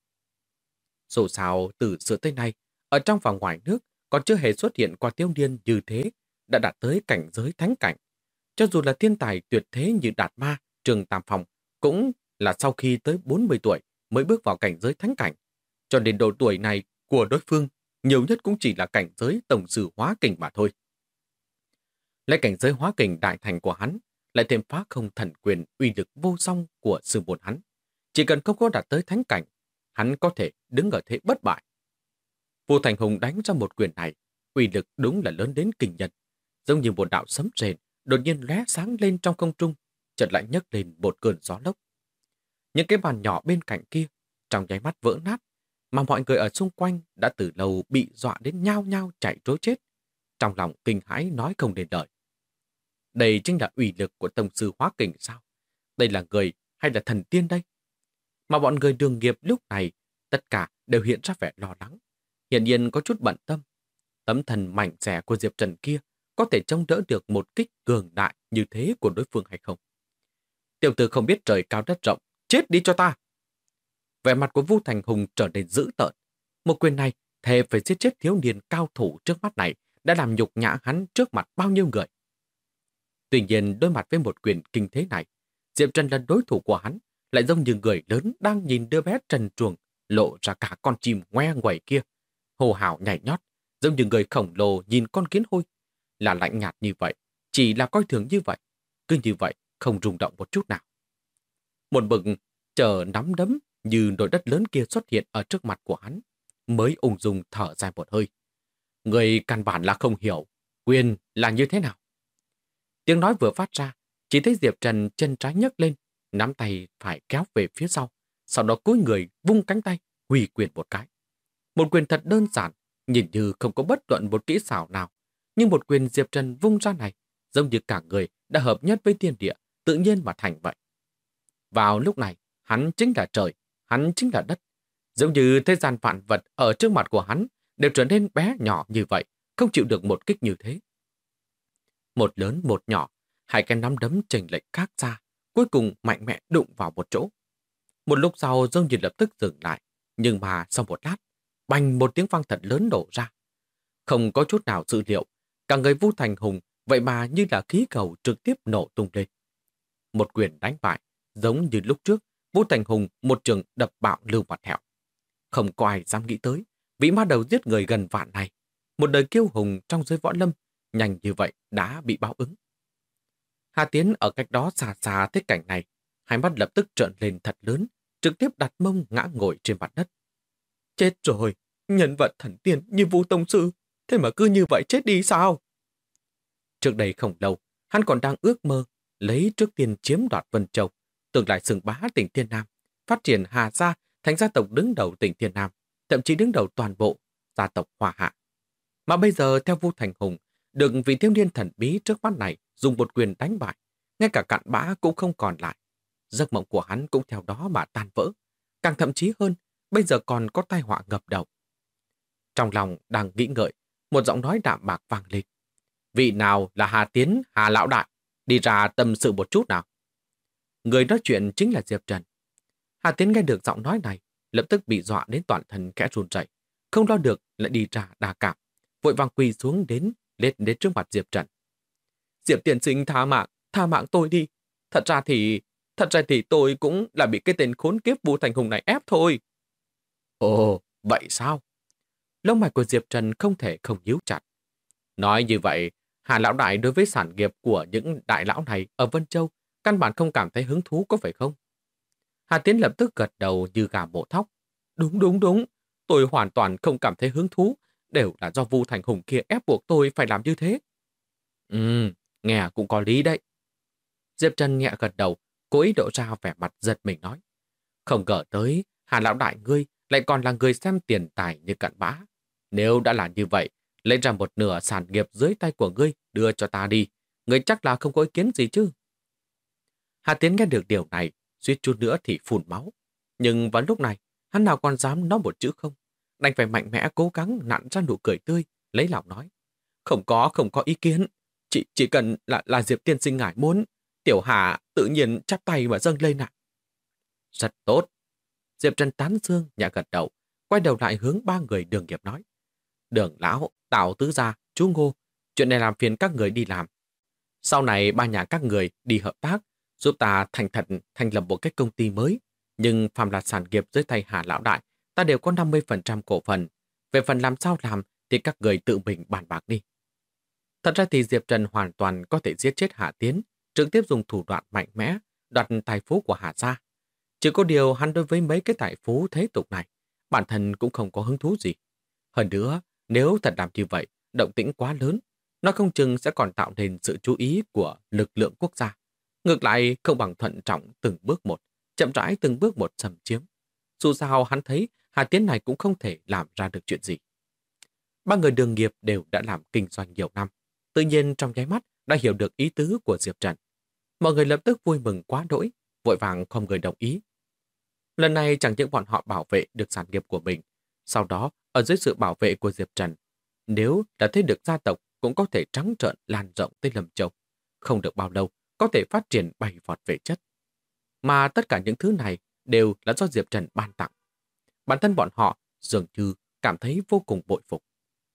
Speaker 1: Dù sao, từ xưa tới nay, ở trong và ngoài nước còn chưa hề xuất hiện qua thiếu niên như thế, đã đạt tới cảnh giới thánh cảnh. Cho dù là thiên tài tuyệt thế như Đạt Ma, Trường Tam Phong, cũng là sau khi tới 40 tuổi mới bước vào cảnh giới thánh cảnh. Cho nên độ tuổi này của đối phương nhiều nhất cũng chỉ là cảnh giới tổng sư hóa kình mà thôi. Lấy cảnh giới hóa kình đại thành của hắn, lại thêm phá không thần quyền uy lực vô song của sư môn hắn. Chỉ cần không có đạt tới thánh cảnh, hắn có thể đứng ở thế bất bại. Vu Thành Hùng đánh ra một quyền này, uy lực đúng là lớn đến kinh nhân. Giống như một đạo sấm rền, đột nhiên lóe sáng lên trong không trung, chợt lại nhấc lên một cơn gió lốc. Những cái bàn nhỏ bên cạnh kia, trong nháy mắt vỡ nát, mà mọi người ở xung quanh đã từ lâu bị dọa đến nhao nhao chạy trối chết. Trong lòng kinh hãi nói không nên lời. Đây chính là uy lực của tông sư hóa kình sao? Đây là người hay là thần tiên đây? Mà bọn người Đường Nghiệp lúc này, tất cả đều hiện ra vẻ lo lắng. Hiển nhiên có chút bận tâm. Tấm thần mảnh xẻ của Diệp Trần kia có thể chống đỡ được một kích cường đại như thế của đối phương hay không? Tiểu tử không biết trời cao đất rộng, chết đi cho ta! Vẻ mặt của Vu Thành Hùng trở nên dữ tợn. Một quyền này thề phải giết chết thiếu niên cao thủ trước mắt này đã làm nhục nhã hắn trước mặt bao nhiêu người. Tuy nhiên đối mặt với một quyền kinh thế này, Diệp Trần là đối thủ của hắn, lại giống như người lớn đang nhìn đứa bé trần truồng lộ ra cả con chim ngoe nguẩy kia, hô hào nhảy nhót, giống như người khổng lồ nhìn con kiến hôi. Là lạnh nhạt như vậy, chỉ là coi thường như vậy, cứ như vậy không rung động một chút nào. Một bực chờ nắm đấm như nồi đất lớn kia xuất hiện ở trước mặt của hắn, mới ung dung thở dài một hơi. Người căn bản là không hiểu quyền là như thế nào. Tiếng nói vừa phát ra, chỉ thấy Diệp Trần chân trái nhấc lên, nắm tay phải kéo về phía sau đó cúi người vung cánh tay, huy quyền một cái. Một quyền thật đơn giản, nhìn như không có bất luận một kỹ xảo nào, nhưng một quyền Diệp Trần vung ra này, giống như cả người đã hợp nhất với thiên địa, tự nhiên mà thành vậy. Vào lúc này, hắn chính là trời, hắn chính là đất. Giống như thế gian vạn vật ở trước mặt của hắn đều trở nên bé nhỏ như vậy, không chịu được một kích như thế. Một lớn một nhỏ, hai cái nắm đấm chênh lệch khác xa, cuối cùng mạnh mẽ đụng vào một chỗ. Một lúc sau giống như lập tức dừng lại, nhưng mà sau một lát, bành một tiếng vang thật lớn nổ ra. Không có chút nào dự liệu, cả người Vu Thành Hùng vậy mà như là khí cầu trực tiếp nổ tung lên. Một quyền đánh bại, giống như lúc trước, Vu Thành Hùng một trường đập bạo Lưu Mặt Hẹo. Không có ai dám nghĩ tới, vị ma đầu giết người gần vạn này, một đời kiêu hùng trong giới võ lâm, nhanh như vậy đã bị báo ứng. Hà Tiến ở cách đó xa xa thấy cảnh này, hai mắt lập tức trợn lên thật lớn, trực tiếp đặt mông ngã ngồi trên mặt đất. Chết rồi, nhân vật thần tiên như Vu Tông Sư, thế mà cứ như vậy chết đi sao? Trước đây không lâu, hắn còn đang ước mơ lấy trước tiên chiếm đoạt Vân Châu, tương lai xưng bá tỉnh Thiên Nam, phát triển Hà Gia thành gia tộc đứng đầu tỉnh Thiên Nam, thậm chí đứng đầu toàn bộ gia tộc Hoa Hạ. Mà bây giờ theo Vu Thành Hùng, được vị thiếu niên thần bí trước mắt này dùng một quyền đánh bại, ngay cả cặn bã cũng không còn lại. Giấc mộng của hắn cũng theo đó mà tan vỡ. Càng thậm chí hơn, bây giờ còn có tai họa ngập đầu. Trong lòng đang nghĩ ngợi, một giọng nói đạm bạc vang lên. Vị nào là Hà Tiến, Hà Lão Đại? Đi ra tâm sự một chút nào. Người nói chuyện chính là Diệp Trần. Hà Tiến nghe được giọng nói này, lập tức bị dọa đến toàn thân khẽ run rẩy, không lo được lại đi ra đa cảm, vội vàng quỳ xuống đến trước mặt Diệp Trần. Diệp tiên sinh tha mạng tôi đi. Thật ra thì tôi cũng là bị cái tên khốn kiếp Vu Thành Hùng này ép thôi. Ồ, vậy sao? Lông mày của Diệp Trần không thể không nhíu chặt. Nói như vậy, Hà Lão Đại đối với sản nghiệp của những đại lão này ở Vân Châu căn bản không cảm thấy hứng thú có phải không? Hà Tiến lập tức gật đầu như gà mổ thóc. Đúng. Tôi hoàn toàn không cảm thấy hứng thú. Đều là do Vu Thành Hùng kia ép buộc tôi phải làm như thế. Nghe cũng có lý đấy. Diệp Trần nhẹ gật đầu, cố ý độ ra vẻ mặt giật mình nói. Không ngờ tới, Hà Lão Đại ngươi lại còn là người xem tiền tài như cặn bã. Nếu đã là như vậy, lấy ra một nửa sản nghiệp dưới tay của ngươi đưa cho ta đi. Ngươi chắc là không có ý kiến gì chứ? Hà Tiến nghe được điều này, suýt chút nữa thì phun máu. Nhưng vào lúc này, hắn nào còn dám nói một chữ không? Đành phải mạnh mẽ cố gắng nặn ra nụ cười tươi, lấy lòng nói. Không có ý kiến. Chỉ cần là Diệp tiên sinh ngài muốn, Tiểu Hà tự nhiên chắp tay mà dâng lên ạ. Rất tốt. Diệp Trần tán dương, nhẹ gật đầu, quay đầu lại hướng ba người Đường Nghiệp nói. Đường Lão, Tào Tứ Gia, chú Ngô, chuyện này làm phiền các người đi làm. Sau này ba nhà các người đi hợp tác, giúp ta thành lập một cái công ty mới. Nhưng phàm là sản nghiệp dưới tay Hà Lão Đại, ta đều có 50% cổ phần. Về phần làm sao làm thì các người tự mình bàn bạc đi. Thật ra thì Diệp Trần hoàn toàn có thể giết chết Hà Tiến, trực tiếp dùng thủ đoạn mạnh mẽ, đoạt tài phú của Hà gia. Chỉ có điều hắn đối với mấy cái tài phú thế tục này, bản thân cũng không có hứng thú gì. Hơn nữa, nếu thật làm như vậy, động tĩnh quá lớn, nó không chừng sẽ còn tạo nên sự chú ý của lực lượng quốc gia. Ngược lại không bằng thận trọng từng bước một, chậm rãi từng bước một xâm chiếm. Dù sao hắn thấy Hà Tiến này cũng không thể làm ra được chuyện gì. Ba người Đường Nghiệp đều đã làm kinh doanh nhiều năm, tự nhiên trong nháy mắt đã hiểu được ý tứ của Diệp Trần. Mọi người lập tức vui mừng quá đỗi, vội vàng không người đồng ý. Lần này chẳng những bọn họ bảo vệ được sản nghiệp của mình, sau đó ở dưới sự bảo vệ của Diệp Trần, nếu đã thấy được gia tộc cũng có thể trắng trợn lan rộng tới Lâm Châu. Không được bao lâu, có thể phát triển bay vọt về chất. Mà tất cả những thứ này đều là do Diệp Trần ban tặng. Bản thân bọn họ dường như cảm thấy vô cùng bội phục.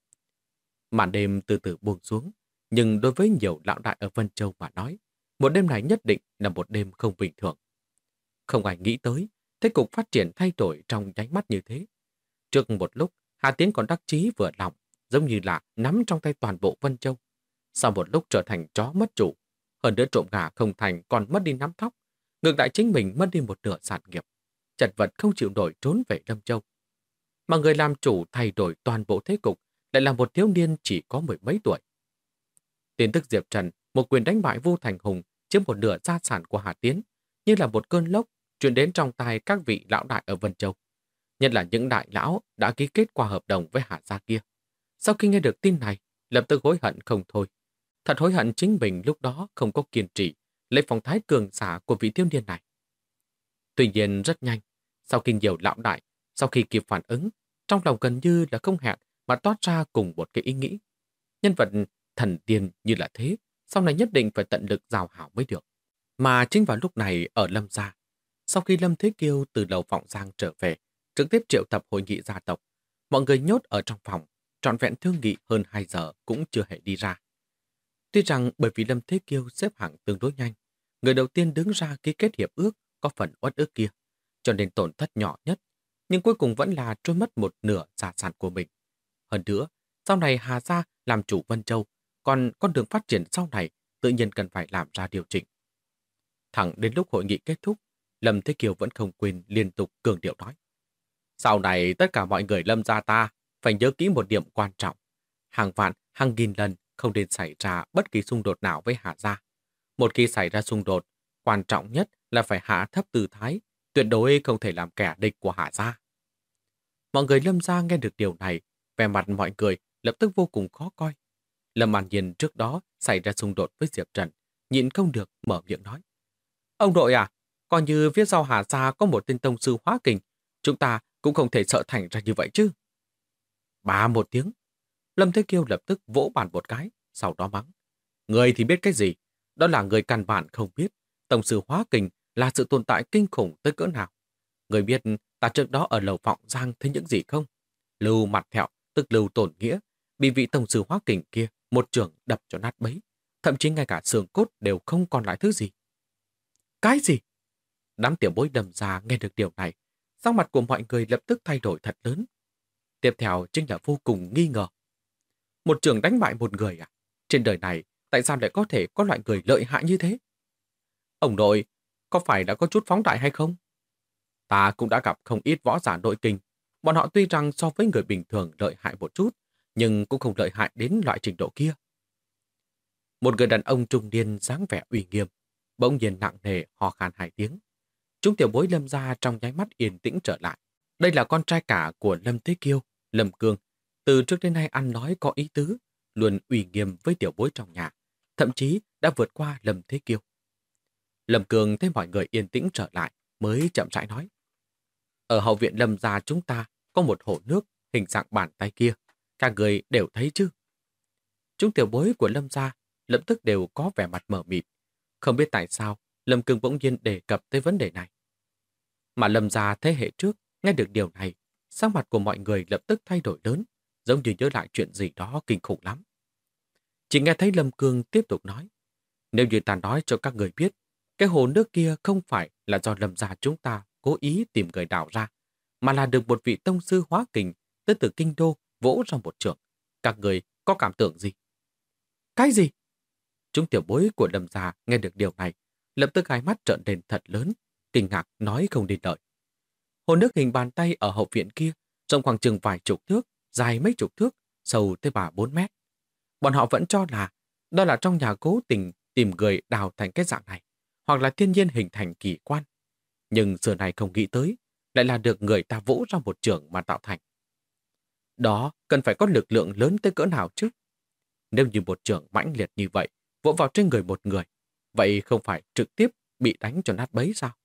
Speaker 1: Màn đêm từ từ buông xuống, nhưng đối với nhiều lão đại ở Vân Châu mà nói, một đêm này nhất định là một đêm không bình thường. Không ai nghĩ tới, thế cục phát triển thay đổi trong nháy mắt như thế. Trước một lúc, Hà Tiến còn đắc chí vừa lòng, giống như là nắm trong tay toàn bộ Vân Châu. Sau một lúc trở thành chó mất chủ, hơn nữa trộm gà không thành còn mất đi nắm thóc, ngược lại chính mình mất đi một nửa sản nghiệp, chật vật không chịu nổi trốn về Lâm Châu. Mà người làm chủ thay đổi toàn bộ thế cục lại là một thiếu niên chỉ có mười mấy tuổi. Tin tức Diệp Trần một quyền đánh bại Vu Thành Hùng chiếm một nửa gia sản của Hà Tiến như là một cơn lốc truyền đến trong tai các vị lão đại ở Vân Châu, nhất là những đại lão đã ký kết qua hợp đồng với Hà gia kia. Sau khi nghe được tin này, lập tức hối hận không thôi. Thật hối hận chính mình lúc đó không có kiên trì lấy phong thái cường giả của vị thiếu niên này. Tuy nhiên rất nhanh, sau khi nhiều lão đại, sau khi kịp phản ứng, trong lòng gần như là không hẹn mà toát ra cùng một cái ý nghĩ. Nhân vật thần tiên như là thế, sau này nhất định phải tận lực giao hảo mới được. Mà chính vào lúc này ở Lâm gia, sau khi Lâm Thế Kiêu từ lầu Vọng Giang trở về, trực tiếp triệu tập hội nghị gia tộc, mọi người nhốt ở trong phòng, trọn vẹn thương nghị hơn 2 giờ cũng chưa hề đi ra. Tuy rằng bởi vì Lâm Thế Kiêu xếp hạng tương đối nhanh, người đầu tiên đứng ra ký kết hiệp ước có phần uất ức kia, cho nên tổn thất nhỏ nhất, nhưng cuối cùng vẫn là trôi mất một nửa gia sản của mình. Hơn nữa, sau này Hà gia làm chủ Vân Châu, còn con đường phát triển sau này tự nhiên cần phải làm ra điều chỉnh. Thẳng đến lúc hội nghị kết thúc, Lâm Thế Kiều vẫn không quên liên tục cường điệu nói. Sau này tất cả mọi người Lâm gia ta phải nhớ kỹ một điểm quan trọng. hàng vạn, hàng nghìn lần không nên xảy ra bất kỳ xung đột nào với Hạ gia. Một khi xảy ra xung đột, quan trọng nhất là phải hạ thấp tư thái, tuyệt đối không thể làm kẻ địch của Hạ gia. Mọi người Lâm gia nghe được điều này, vẻ mặt mọi người lập tức vô cùng khó coi. Lâm An Nhiên trước đó xảy ra xung đột với Diệp Trần, nhịn không được mở miệng nói. Ông nội à, coi như phía sau Hà Gia có một tên tông sư hóa kình, chúng ta cũng không thể sợ thành ra như vậy chứ. Bá một tiếng, Lâm Thế Kiêu lập tức vỗ bàn một cái, sau đó mắng. Người thì biết cái gì? Đó là người căn bản không biết. Tông sư hóa kình là sự tồn tại kinh khủng tới cỡ nào. Người biết ta trước đó ở lầu Vọng Giang thấy những gì không? Lưu Mặt Thẹo, tức Lưu Tổn Nghĩa, bị vị tông sư hóa kình kia một chưởng đập cho nát bấy. Thậm chí ngay cả xương cốt đều không còn lại thứ gì. Cái gì? Đám tiểu bối Lâm gia nghe được điều này, sắc mặt của mọi người lập tức thay đổi thật lớn. Tiếp theo chính là vô cùng nghi ngờ. Một trường đánh bại một người à? Trên đời này, tại sao lại có thể có loại người lợi hại như thế? Ông nội, có phải đã có chút phóng đại hay không? Ta cũng đã gặp không ít võ giả nội kinh. Bọn họ tuy rằng so với người bình thường lợi hại một chút, nhưng cũng không lợi hại đến loại trình độ kia. Một người đàn ông trung niên dáng vẻ uy nghiêm, bỗng nhiên nặng nề ho khan 2 tiếng. Chúng tiểu bối Lâm gia trong nháy mắt yên tĩnh trở lại. Đây là con trai cả của Lâm Thế Kiêu, Lâm Cương. Từ trước đến nay ăn nói có ý tứ, luôn uy nghiêm với tiểu bối trong nhà, thậm chí đã vượt qua Lâm Thế Kiêu. Lâm Cương thấy mọi người yên tĩnh trở lại, mới chậm rãi nói. Ở hậu viện Lâm gia chúng ta có một hồ nước hình dạng bàn tay kia, các người đều thấy chứ? Chúng tiểu bối của Lâm gia lập tức đều có vẻ mặt mờ mịt. Không biết tại sao Lâm Cương bỗng nhiên đề cập tới vấn đề này. Mà Lâm gia thế hệ trước nghe được điều này, sắc mặt của mọi người lập tức thay đổi lớn, giống như nhớ lại chuyện gì đó kinh khủng lắm. Chỉ nghe thấy Lâm Cương tiếp tục nói. Nếu như ta nói cho các người biết, cái hồ nước kia không phải là do Lâm gia chúng ta cố ý tìm người đào ra, mà là được một vị tông sư hóa kình tới từ kinh đô vỗ ra một trường. Các người có cảm tưởng gì? Cái gì? Chúng tiểu bối của Lâm gia nghe được điều này, lập tức hai mắt trợn lên thật lớn, kinh ngạc nói không nên lời. Hồ nước hình bàn tay ở hậu viện kia, rộng khoảng chừng vài chục thước, dài mấy chục thước, sâu tới 3-4 mét. Bọn họ vẫn cho là đó là trong nhà cố tình tìm người đào thành cái dạng này, hoặc là thiên nhiên hình thành kỳ quan. Nhưng giờ này không nghĩ tới, lại là được người ta vỗ ra một trường mà tạo thành. Đó cần phải có lực lượng lớn tới cỡ nào chứ? Nếu như một trường mãnh liệt như vậy, vỗ vào trên người một người, vậy không phải trực tiếp bị đánh cho nát bấy sao?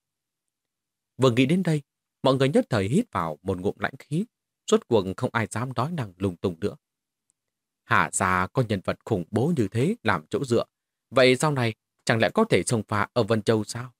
Speaker 1: Vừa nghĩ đến đây, mọi người nhất thời hít vào một ngụm lãnh khí, rốt cuộc không ai dám nói năng lung tung nữa. Hạ gia có nhân vật khủng bố như thế làm chỗ dựa, vậy sau này chẳng lẽ có thể xông pha ở Vân Châu sao?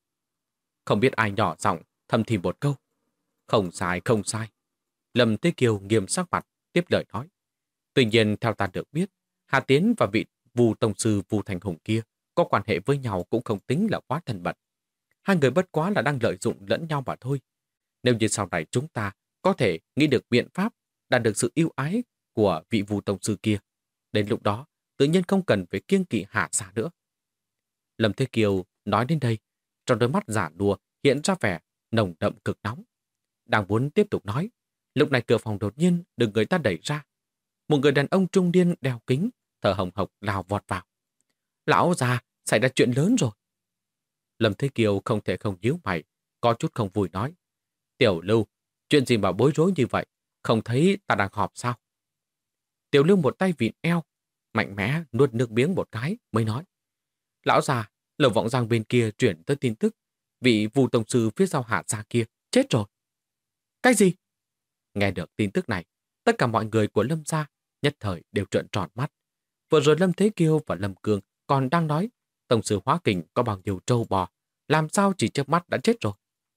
Speaker 1: Không biết ai nhỏ giọng thầm thì một câu. Không sai, không sai. Lâm Thế Kiều nghiêm sắc mặt, tiếp lời nói. Tuy nhiên theo ta được biết, Hà Tiến và vị Vu tông sư Vu Thành Hùng kia có quan hệ với nhau cũng không tính là quá thân mật. Hai người bất quá là đang lợi dụng lẫn nhau mà thôi. Nếu như sau này chúng ta có thể nghĩ được biện pháp đạt được sự ưu ái của vị Vu tông sư kia, đến lúc đó tự nhiên không cần phải kiêng kỵ Hạ gia nữa. Lâm Thế Kiều nói đến đây, trong đôi mắt giả đùa hiện ra vẻ nồng đậm cực nóng. Đang muốn tiếp tục nói, lúc này cửa phòng đột nhiên được người ta đẩy ra. Một người đàn ông trung niên đeo kính, thở hồng hộc lao vọt vào. Lão già, xảy ra chuyện lớn rồi. Lâm Thế Kiều không thể không nhíu mày, có chút không vui nói. Tiểu Lưu, chuyện gì mà bối rối như vậy? Không thấy ta đang họp sao? Tiểu Lưu một tay vịn eo, mạnh mẽ nuốt nước miếng một cái mới nói. Lão già, Lầu Vọng Giang bên kia chuyển tới tin tức, vị Vu tông sư phía sau Hạ gia kia chết rồi. Cái gì? Nghe được tin tức này, tất cả mọi người của Lâm gia nhất thời đều trợn tròn mắt. Vừa rồi Lâm Thế Kiêu và Lâm Cương còn đang nói tông sư hóa kình có bao nhiêu trâu bò, làm sao chỉ chớp mắt đã chết rồi.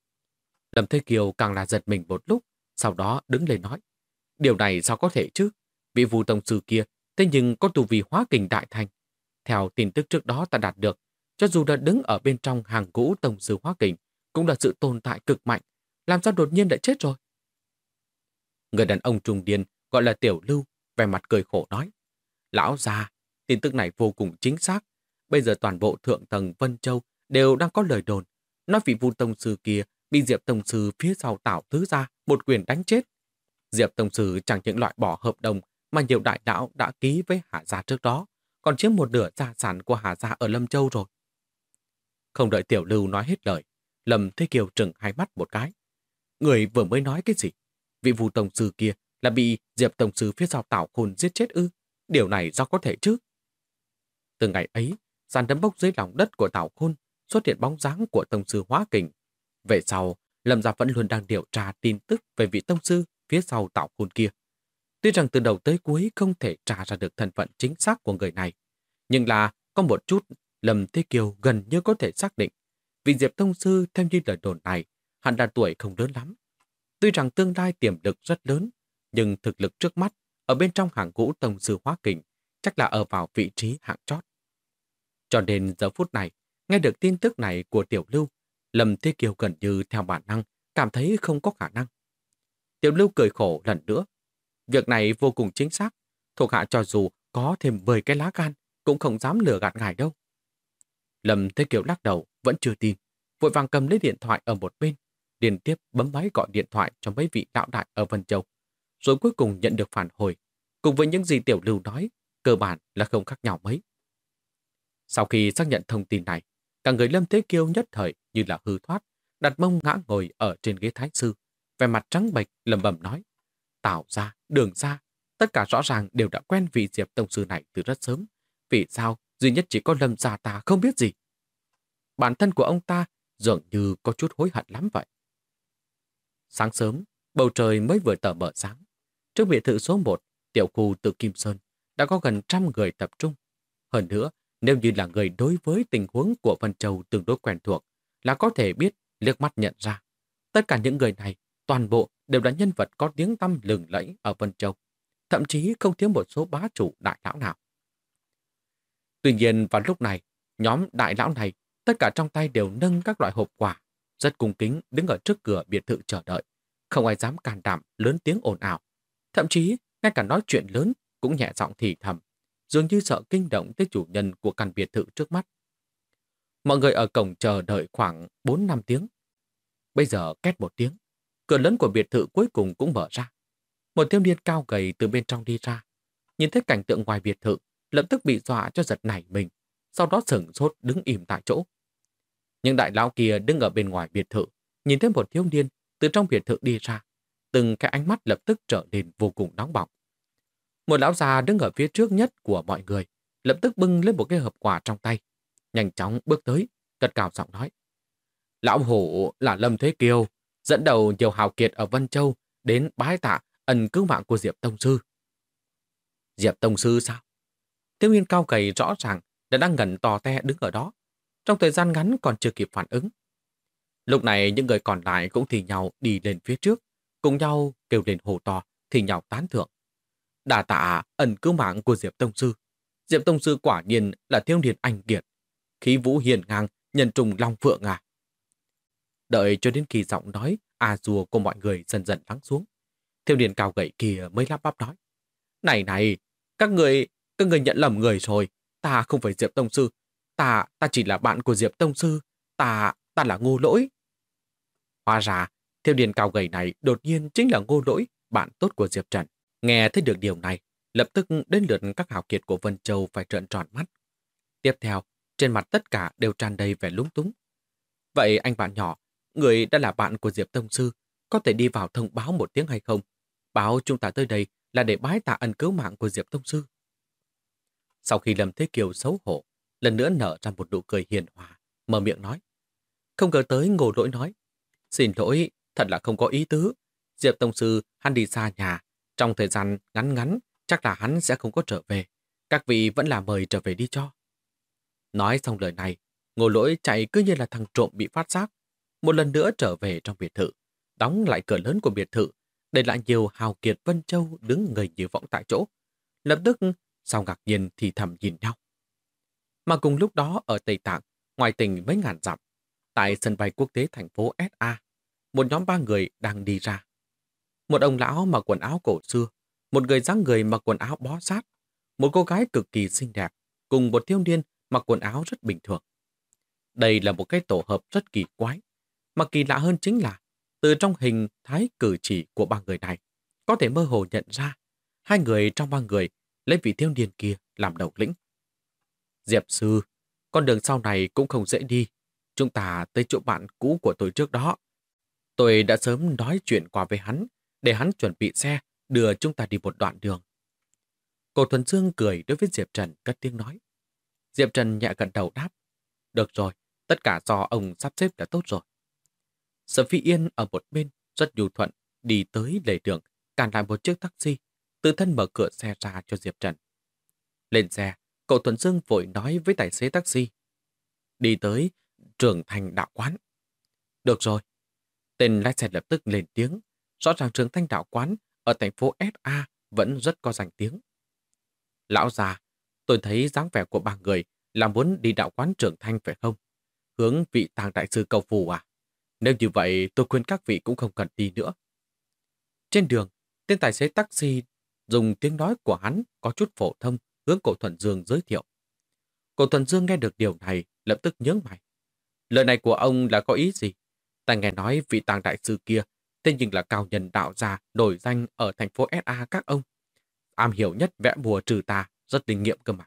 Speaker 1: Lâm Thế Kiều càng là giật mình một lúc, sau đó đứng lên nói. Điều này sao có thể chứ? Vị Vu tông sư kia, thế nhưng có tu vi hóa kình đại thành. Theo tin tức trước đó ta đạt được, cho dù đã đứng ở bên trong hàng ngũ tông sư hóa kình, cũng là sự tồn tại cực mạnh. Làm sao đột nhiên đã chết rồi? Người đàn ông trung niên gọi là Tiểu Lưu, vẻ mặt cười khổ nói. Lão già, tin tức này vô cùng chính xác. Bây giờ toàn bộ thượng tầng Vân Châu đều đang có lời đồn. Nói vị Vu tông sư kia bị Diệp tông sư phía sau Tảo Tứ gia một quyền đánh chết. Diệp tông sư chẳng những loại bỏ hợp đồng mà nhiều đại lão đã ký với Hà Gia trước đó, còn chiếm một nửa gia sản của Hà Gia ở Lâm Châu rồi. Không đợi Tiểu Lưu nói hết lời, Lâm Thế Kiều trừng hai mắt một cái. Người vừa mới nói cái gì? Vị Vu tổng sư kia là bị Diệp tổng sư phía sau Tảo Khôn giết chết ư? Điều này sao có thể chứ? Từ ngày ấy, sàn đấm bốc dưới lòng đất của Tảo Khôn xuất hiện bóng dáng của tông sư Hóa Kình. Về sau, Lâm gia vẫn luôn đang điều tra tin tức về vị tông sư phía sau Tảo Khôn kia. Tuy rằng từ đầu tới cuối không thể tra ra được thân phận chính xác của người này, nhưng là có một chút Lâm Thế Kiều gần như có thể xác định. Vị Diệp tông sư theo như lời đồn này, hắn đã tuổi không lớn lắm. Tuy rằng tương lai tiềm lực rất lớn, nhưng thực lực trước mắt ở bên trong hàng ngũ tông sư Hóa Kình chắc là ở vào vị trí hạng chót. Cho nên giờ phút này, nghe được tin tức này của Tiểu Lưu, Lâm Thế Kiều gần như theo bản năng cảm thấy không có khả năng. Tiểu Lưu cười khổ lần nữa. Việc này vô cùng chính xác, thuộc hạ cho dù có thêm 10 cái lá gan cũng không dám lừa gạt ngài đâu. Lâm Thế Kiều lắc đầu, vẫn chưa tin, vội vàng cầm lấy điện thoại ở một bên, liên tiếp bấm máy gọi điện thoại cho mấy vị lão đại ở Vân Châu, rồi cuối cùng nhận được phản hồi. Cùng với những gì Tiểu Lưu nói, cơ bản là không khác nhau mấy. Sau khi xác nhận thông tin này, cả người Lâm Thế Kiêu nhất thời như là hư thoát, đặt mông ngã ngồi ở trên ghế thái sư, vẻ mặt trắng bệch lẩm bẩm nói: Tào gia, Đường gia, tất cả rõ ràng đều đã quen vị Diệp tông sư này từ rất sớm. Vì sao duy nhất chỉ có Lâm gia ta không biết gì? Bản thân của ông ta dường như có chút hối hận lắm vậy. Sáng sớm, bầu trời mới vừa tờ mờ sáng. Trước biệt thự số 1, tiểu khu Tự Kim Sơn, đã có gần 100 người tập trung. Hơn nữa, nếu như là người đối với tình huống của Vân Châu tương đối quen thuộc, là có thể biết, liếc mắt nhận ra. Tất cả những người này, toàn bộ đều là nhân vật có tiếng tăm lừng lẫy ở Vân Châu. Thậm chí không thiếu một số bá chủ đại lão nào. Tuy nhiên vào lúc này, nhóm đại lão này, tất cả trong tay đều nâng các loại hộp quà, rất cung kính đứng ở trước cửa biệt thự chờ đợi. Không ai dám can đảm lớn tiếng ồn ào. Thậm chí, ngay cả nói chuyện lớn cũng nhẹ giọng thì thầm, dường như sợ kinh động tới chủ nhân của căn biệt thự trước mắt. Mọi người ở cổng chờ đợi khoảng 4-5 tiếng. Bây giờ két một tiếng, cửa lớn của biệt thự cuối cùng cũng mở ra. Một thiếu niên cao gầy từ bên trong đi ra. Nhìn thấy cảnh tượng ngoài biệt thự, lập tức bị dọa cho giật nảy mình, sau đó sửng sốt đứng im tại chỗ. Nhưng đại lão kia đứng ở bên ngoài biệt thự, nhìn thấy một thiếu niên từ trong biệt thự đi ra, từng cái ánh mắt lập tức trở nên vô cùng nóng bỏng. Một lão già đứng ở phía trước nhất của mọi người, lập tức bưng lên một cái hộp quà trong tay, nhanh chóng bước tới, cất cao giọng nói: Lão hổ là Lâm Thế Kiêu, dẫn đầu nhiều hào kiệt ở Vân Châu đến bái tạ ân cứu mạng của Diệp tông sư. Diệp tông sư sao? Thiếu niên cao gầy rõ ràng đã đang ngẩn tò te đứng ở đó, trong thời gian ngắn còn chưa kịp phản ứng. Lúc này những người còn lại cũng thì nhau đi lên phía trước, cùng nhau kêu lên hô to, thì nhau tán thưởng. Đà tạ ân cứu mạng của Diệp tông sư. Diệp tông sư quả nhiên là thiếu niên anh kiệt, khí vũ hiền ngang, nhân trùng long phượng à. Đợi cho đến khi giọng nói rùa của mọi người dần dần lắng xuống, thiếu niên cao gầy kia mới lắp bắp nói: Này, các người nhận lầm người rồi, ta không phải Diệp tông sư, ta chỉ là bạn của Diệp tông sư, ta là Ngô Lỗi. Hóa ra, thiếu niên cao gầy này đột nhiên chính là Ngô Lỗi, bạn tốt của Diệp Trần. Nghe thấy được điều này, lập tức đến lượt các hào kiệt của Vân Châu phải trợn tròn mắt. Tiếp theo, trên mặt tất cả đều tràn đầy vẻ lúng túng. Vậy anh bạn nhỏ, người đã là bạn của Diệp tông sư, có thể đi vào thông báo một tiếng hay không? Báo chúng ta tới đây là để bái tạ ân cứu mạng của Diệp tông sư. Sau khi Lâm Thế Kiều xấu hổ, lần nữa nở ra một nụ cười hiền hòa, mở miệng nói. Không ngờ tới Ngô Lỗi nói: Xin lỗi, thật là không có ý tứ. Diệp tông sư hắn đi xa nhà, trong thời gian ngắn chắc là hắn sẽ không có trở về. Các vị vẫn là mời trở về đi cho. Nói xong lời này, Ngô Lỗi chạy cứ như là thằng trộm bị phát giác, một lần nữa trở về trong biệt thự, đóng lại cửa lớn của biệt thự, để lại nhiều hào kiệt Vân Châu đứng ngây như võng tại chỗ. Lập tức sau ngạc nhiên thì thầm nhìn nhau. Mà cùng lúc đó ở Tây Tạng, ngoài tỉnh mấy ngàn dặm, tại sân bay quốc tế thành phố SA, một nhóm 3 người đang đi ra. Một ông lão mặc quần áo cổ xưa, một người dáng người mặc quần áo bó sát, một cô gái cực kỳ xinh đẹp, cùng một thiếu niên mặc quần áo rất bình thường. Đây là một cái tổ hợp rất kỳ quái. Mà kỳ lạ hơn chính là, từ trong hình thái cử chỉ của 3 người này, có thể mơ hồ nhận ra, Hai người trong ba người lấy vị thiếu niên kia làm đầu lĩnh. Diệp sư, con đường sau này cũng không dễ đi. Chúng ta tới chỗ bạn cũ của tôi trước đó. Tôi đã sớm nói chuyện qua với hắn, để hắn chuẩn bị xe, đưa chúng ta đi một đoạn đường. Cổ Thuần Dương cười đối với Diệp Trần cất tiếng nói. Diệp Trần nhẹ gật đầu đáp. Được rồi, tất cả do ông sắp xếp đã tốt rồi. Sở Phi Yên ở một bên, rất nhu thuận, đi tới lề đường, cản lại một chiếc taxi, tự thân mở cửa xe ra cho Diệp Trần. Lên xe, cậu Thuần Dương vội nói với tài xế taxi. Đi tới Trường Thành Đạo Quán. Được rồi. Tên lái xe lập tức lên tiếng. Rõ ràng Trường Thanh Đạo Quán ở thành phố SA vẫn rất có danh tiếng. Lão già, tôi thấy dáng vẻ của ba người là muốn đi đạo quán Trường Thanh phải không? Hướng vị Tàng đại sư cầu phù à? Nếu như vậy, tôi khuyên các vị cũng không cần đi nữa. Trên đường, tên tài xế taxi dùng tiếng nói của hắn có chút phổ thông hướng cổ Thuần Dương giới thiệu. Cổ Thuần Dương nghe được điều này lập tức nhướng mày. Lời này của ông là có ý gì? Ta nghe nói vị Tàng đại sư kia thế nhưng là cao nhân đạo gia nổi danh ở thành phố SA các ông. Am hiểu nhất vẽ bùa trừ tà, rất linh nghiệm cơ mà.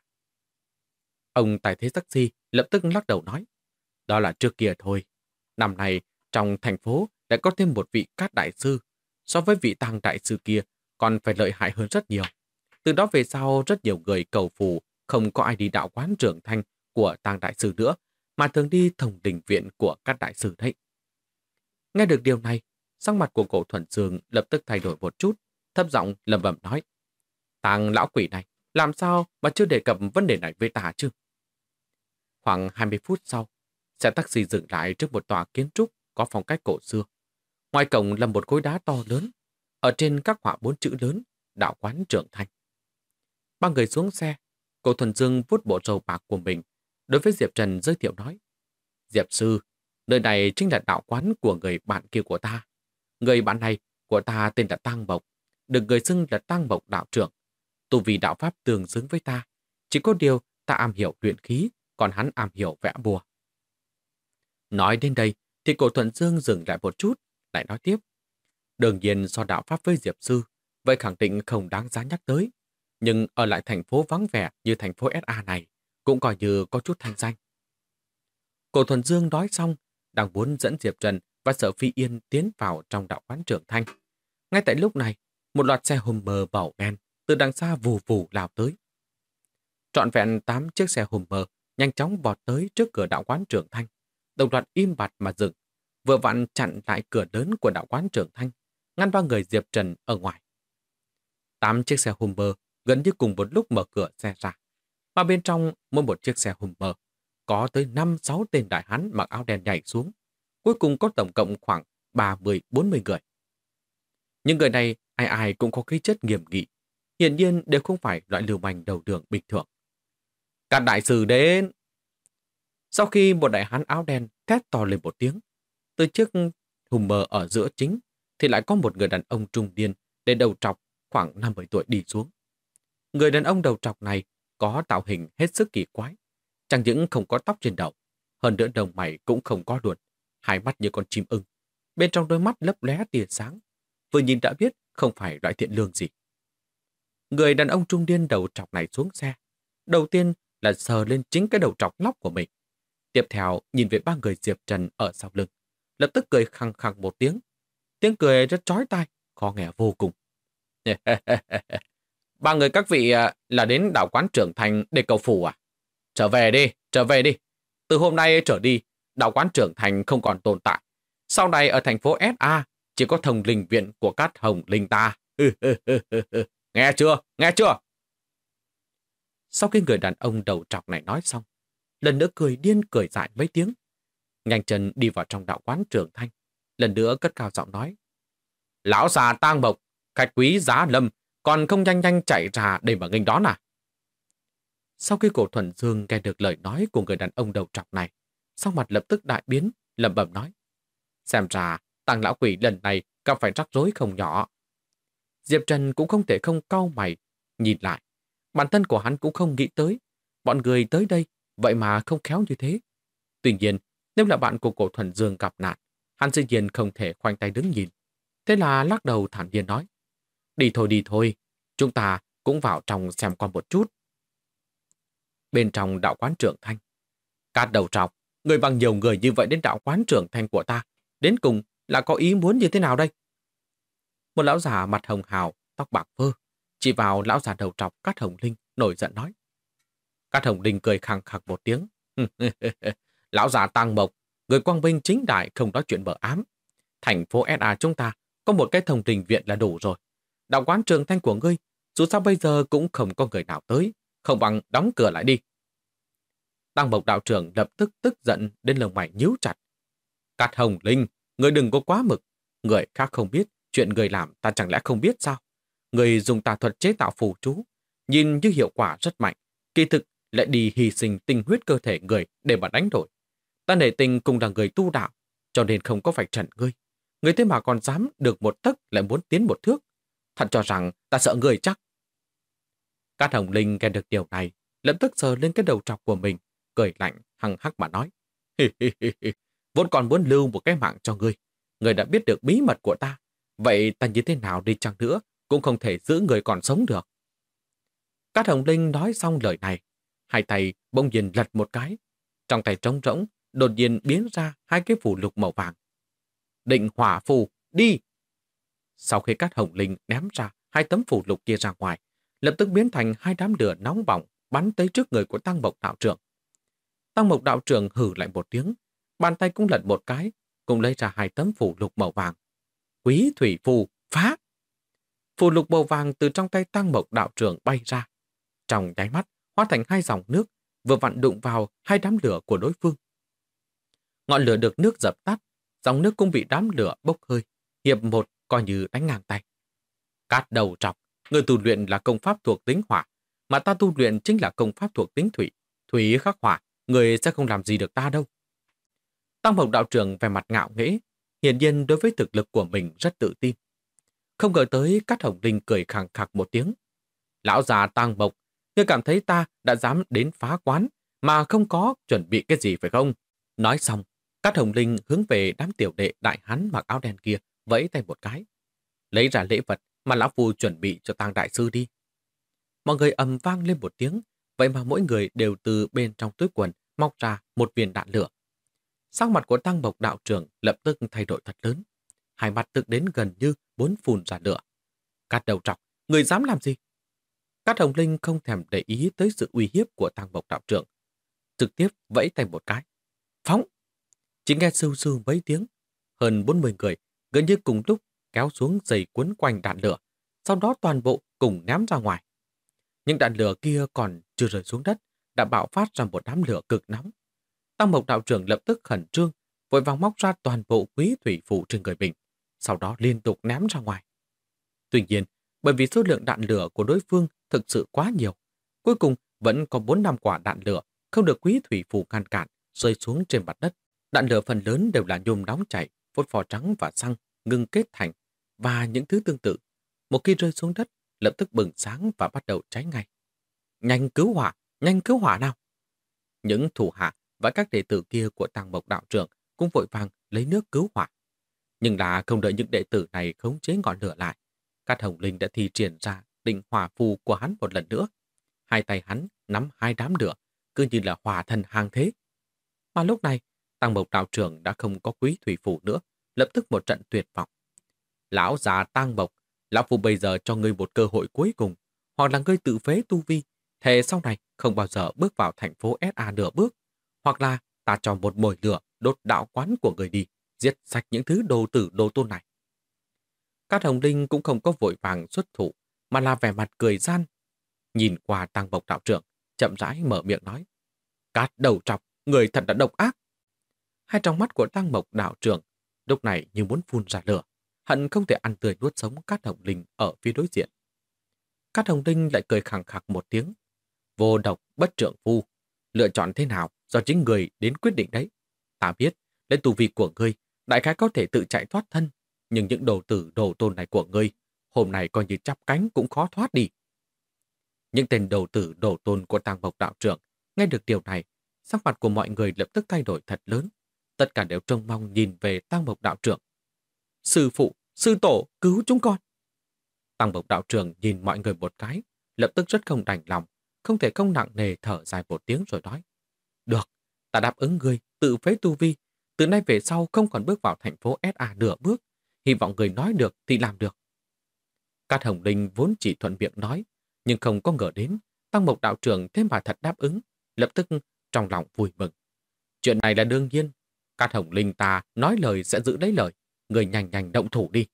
Speaker 1: Ông tài xế taxi lập tức lắc đầu nói. Đó là trước kia thôi. Năm nay, trong thành phố đã có thêm một vị Cát đại sư. So với vị Tàng đại sư kia, còn phải lợi hại hơn rất nhiều. Từ đó về sau, rất nhiều người cầu phù, không có ai đi đạo quán Trường Thanh của Tàng đại sư nữa, mà thường đi Thông Đình viện của Cát đại sư đấy. Nghe được điều này, sắc mặt của cổ Thuần Dương lập tức thay đổi một chút, thấp giọng lẩm bẩm nói. Tàng lão quỷ này, làm sao mà chưa đề cập vấn đề này với ta chứ? Khoảng 20 phút sau, xe taxi dừng lại trước một tòa kiến trúc có phong cách cổ xưa. Ngoài cổng là một khối đá to lớn, ở trên các họa 4 chữ lớn, đạo quán Trường Thanh. Ba người xuống xe, cổ Thuần Dương vuốt bộ râu bạc của mình, đối với Diệp Trần giới thiệu nói. Diệp sư, nơi này chính là đạo quán của người bạn kia của ta. Người bạn này của ta tên là Tang Mộc, được người xưng là Tang Mộc đạo trưởng. Tu vì đạo pháp tương xứng với ta. Chỉ có điều ta am hiểu luyện khí, còn hắn am hiểu vẽ bùa. Nói đến đây thì cổ Thuần Dương dừng lại một chút, lại nói tiếp. Đương nhiên so đạo pháp với Diệp sư, vậy khẳng định không đáng giá nhắc tới. Nhưng ở lại thành phố vắng vẻ như thành phố SA này, cũng coi như có chút thanh danh. Cổ Thuần Dương nói xong, đang muốn dẫn Diệp Trần và Sở Phi Yên tiến vào trong đạo quán Trường Thanh. Ngay tại lúc này, một loạt xe Hummer màu đen từ đằng xa vù vù lao tới. Trọn vẹn 8 chiếc xe Hummer nhanh chóng vọt tới trước cửa đạo quán Trường Thanh, đồng loạt im bặt mà dừng, vừa vặn chặn lại cửa lớn của đạo quán Trường Thanh, ngăn ba người Diệp Trần ở ngoài. 8 chiếc xe Hummer gần như cùng một lúc mở cửa xe ra, mà bên trong mỗi một chiếc xe Hummer có tới 5-6 tên đại hán mặc áo đen nhảy xuống. Cuối cùng có tổng cộng khoảng 30-40 người. Những người này ai ai cũng có khí chất nghiêm nghị, hiển nhiên đều không phải loại lưu manh đầu đường bình thường. Các đại sư đến! Sau khi một đại hán áo đen thét to lên một tiếng, từ chiếc Hummer ở giữa chính thì lại có một người đàn ông trung niên để đầu trọc khoảng 50 tuổi đi xuống. Người đàn ông đầu trọc này có tạo hình hết sức kỳ quái, chẳng những không có tóc trên đầu, hơn nữa đầu mày cũng không có luôn, hai mắt như con chim ưng, bên trong đôi mắt lấp lóe tia sáng, vừa nhìn đã biết không phải loại thiện lương gì. Người đàn ông trung niên đầu trọc này xuống xe, đầu tiên là sờ lên chính cái đầu trọc lóc của mình, tiếp theo nhìn về ba người Diệp Trần ở sau lưng, lập tức cười khăng khăng một tiếng. Tiếng cười rất chói tai, khó nghe vô cùng. Ba người các vị là đến đạo quán Trường Thành để cầu phù à? Trở về đi, trở về đi. Từ hôm nay trở đi, đạo quán Trường Thành không còn tồn tại. Sau này ở thành phố SA chỉ có Thông Linh viện của các hồng linh ta. Nghe chưa? Nghe chưa? Sau khi người đàn ông đầu trọc này nói xong, lần nữa cười điên cười dại mấy tiếng, nhanh chân đi vào trong đạo quán Trường Thanh, lần nữa cất cao giọng nói. Lão già Tang Mộc, khách quý Giá Lâm, còn không nhanh nhanh chạy ra để mà nghênh đón à? Sau khi cổ Thuần Dương nghe được lời nói của người đàn ông đầu trọc này, sắc mặt lập tức đại biến, lẩm bẩm nói. Xem ra, Tang lão quỷ lần này gặp phải rắc rối không nhỏ. Diệp Trần cũng không thể không cau mày, nhìn lại. Bản thân của hắn cũng không nghĩ tới, bọn người tới đây, vậy mà không khéo như thế. Tuy nhiên, nếu là bạn của cổ Thuần Dương gặp nạn, hắn dĩ nhiên không thể khoanh tay đứng nhìn. Thế là lắc đầu thản nhiên nói. Đi thôi, Chúng ta cũng vào trong xem qua một chút. Bên trong đạo quán Trưởng Thanh, Cát Đầu Trọc, người bằng nhiều người như vậy đến đạo quán Trưởng Thanh của ta, đến cùng là có ý muốn như thế nào đây? Một lão già mặt hồng hào, tóc bạc phơ, chỉ vào lão già đầu trọc Cát Hồng Linh, nổi giận nói. Cát Hồng Linh cười khằng khặc một tiếng. Lão già Tang Mộc, người quang minh chính đại không nói chuyện mờ ám. Thành phố SA chúng ta có một cái thông trình viện là đủ rồi. Đạo quán Trường Thanh của ngươi, dù sao bây giờ cũng không có người nào tới, không bằng đóng cửa lại đi. Tang Mộc đạo trưởng lập tức tức giận đến lông mày nhíu chặt. Cát Hồng Linh, người đừng có quá mực. Người khác không biết, chuyện người làm ta chẳng lẽ không biết sao? Người dùng tà thuật chế tạo phù chú, nhìn như hiệu quả rất mạnh, kỳ thực lại đi hy sinh tinh huyết cơ thể người để mà đánh đổi. Ta nể tình cùng là người tu đạo, cho nên không có phải trần ngươi. Ngươi thế mà còn dám được một tấc lại muốn tiến một thước. Thật cho rằng ta sợ ngươi chắc. Cát Hồng Linh nghe được điều này, lập tức sờ lên cái đầu trọc của mình, cười lạnh hăng hắc mà nói. Vốn còn muốn lưu một cái mạng cho ngươi. Ngươi đã biết được bí mật của ta. Vậy ta như thế nào đi chăng nữa cũng không thể giữ người còn sống được. Cát Hồng Linh nói xong lời này, hai tay bỗng nhiên lật một cái. Trong tay trống rỗng, đột nhiên biến ra hai cái phù lục màu vàng. Định hỏa phù, đi! Sau khi Cát Hồng Linh ném ra hai tấm phù lục kia ra ngoài, lập tức biến thành hai đám lửa nóng bỏng bắn tới trước người của Tăng Mộc đạo trưởng. Tăng Mộc đạo trưởng hừ lại một tiếng, bàn tay cũng lật một cái, cùng lấy ra hai tấm phù lục màu vàng. Quý thủy phù, phá! Phù lục màu vàng từ trong tay Tăng Mộc đạo trưởng bay ra. Trong nháy mắt, hóa thành hai dòng nước, vừa vặn đụng vào hai đám lửa của đối phương. Ngọn lửa được nước dập tắt, dòng nước cũng bị đám lửa bốc hơi, hiệp một coi như đánh ngang tay. Cát Đầu Trọc, người tu luyện là công pháp thuộc tính hỏa, mà ta tu luyện chính là công pháp thuộc tính thủy. Thủy khắc hỏa, người sẽ không làm gì được ta đâu. Tăng Mộc đạo trưởng vẻ mặt ngạo nghễ, hiển nhiên đối với thực lực của mình rất tự tin. Không ngờ tới Cát Hồng Linh cười khẳng khặc một tiếng. Lão già Tăng Mộc, ngươi cảm thấy ta đã dám đến phá quán mà không có chuẩn bị cái gì phải không? Nói xong, Cát Hồng Linh hướng về đám tiểu đệ đại hán mặc áo đen kia, vẫy tay một cái. Lấy ra lễ vật mà lão phu chuẩn bị cho Tăng đại sư đi. Mọi người ầm vang lên một tiếng, vậy mà mỗi người đều từ bên trong túi quần móc ra một viên đạn lửa. Sắc mặt của Tăng Mộc đạo trưởng lập tức thay đổi thật lớn. Hai mặt tức đến gần như muốn phun ra lửa. Cát Đầu Trọc, người dám làm gì? Cát Hồng Linh không thèm để ý tới sự uy hiếp của Tăng Mộc đạo trưởng, trực tiếp vẫy tay một cái. Phóng! Chỉ nghe sưu sưu mấy tiếng, hơn 40 người gần như cùng lúc kéo xuống dây quấn quanh đạn lửa, sau đó toàn bộ cùng ném ra ngoài. Những đạn lửa kia còn chưa rơi xuống đất, đã bạo phát ra một đám lửa cực nóng. Tăng Mộc đạo trưởng lập tức khẩn trương, vội vàng móc ra toàn bộ quý thủy phù trên người mình, sau đó liên tục ném ra ngoài. Tuy nhiên, bởi vì số lượng đạn lửa của đối phương thực sự quá nhiều, cuối cùng vẫn có 4-5 quả đạn lửa không được quý thủy phù ngăn cản rơi xuống trên mặt đất. Đạn lửa phần lớn đều là nhôm nóng chảy, phốt pho trắng và xăng ngưng kết thành và những thứ tương tự. Một khi rơi xuống đất, lập tức bừng sáng và bắt đầu cháy ngay. Nhanh cứu hỏa nào! Những thủ hạ và các đệ tử kia của Tăng Mộc đạo trưởng cũng vội vàng lấy nước cứu hỏa. Nhưng là không đợi những đệ tử này khống chế ngọn lửa lại, Cát Hồng Linh đã thi triển ra định hỏa phù của hắn một lần nữa. Hai tay hắn nắm hai đám lửa, cứ như là hỏa thần hàng thế. Mà lúc này, Tăng Mộc đạo trưởng đã không có quý thủy phù nữa, lập tức một trận tuyệt vọng. Lão già Tăng Mộc, lão phu bây giờ cho ngươi một cơ hội cuối cùng, hoặc là ngươi tự phế tu vi, thề sau này không bao giờ bước vào thành phố SA nửa bước, hoặc là ta cho một mồi lửa đốt đạo quán của người đi, giết sạch những thứ đồ tử đồ tôn này. Cát Hồng Linh cũng không có vội vàng xuất thủ, mà là vẻ mặt cười gian. Nhìn qua Tăng Mộc đạo trưởng, chậm rãi mở miệng nói. Cát Đầu Trọc, người thật là độc ác. Hai trong mắt của Tăng Mộc đạo trưởng lúc này như muốn phun ra lửa, hận không thể ăn tươi nuốt sống Cát Hồng Linh ở phía đối diện. Cát Hồng Linh lại cười khẳng khặc một tiếng. Vô độc bất trượng phu, lựa chọn thế nào do chính người đến quyết định đấy. Ta biết, lấy tu vi của ngươi, đại khái có thể tự chạy thoát thân, nhưng những đồ tử đồ tôn này của ngươi, hôm nay coi như chắp cánh cũng khó thoát đi. Những tên đồ tử đồ tôn của Tăng Mộc đạo trưởng nghe được điều này, sắc mặt của mọi người lập tức thay đổi thật lớn. Tất cả đều trông mong nhìn về Tăng Mộc đạo trưởng. Sư phụ, sư tổ, cứu chúng con! Tăng Mộc đạo trưởng nhìn mọi người một cái, lập tức rất không đành lòng, không thể không nặng nề thở dài một tiếng rồi nói. Được, ta đáp ứng ngươi, tự phế tu vi. Từ nay về sau không còn bước vào thành phố SA nửa bước. Hy vọng người nói được thì làm được. Cát Hồng Linh vốn chỉ thuận miệng nói, nhưng không có ngờ đến, Tăng Mộc đạo trưởng thế mà thật đáp ứng, lập tức trong lòng vui mừng. Chuyện này là đương nhiên, Cát Hồng Linh ta nói lời sẽ giữ lấy lời, người nhanh nhanh động thủ đi.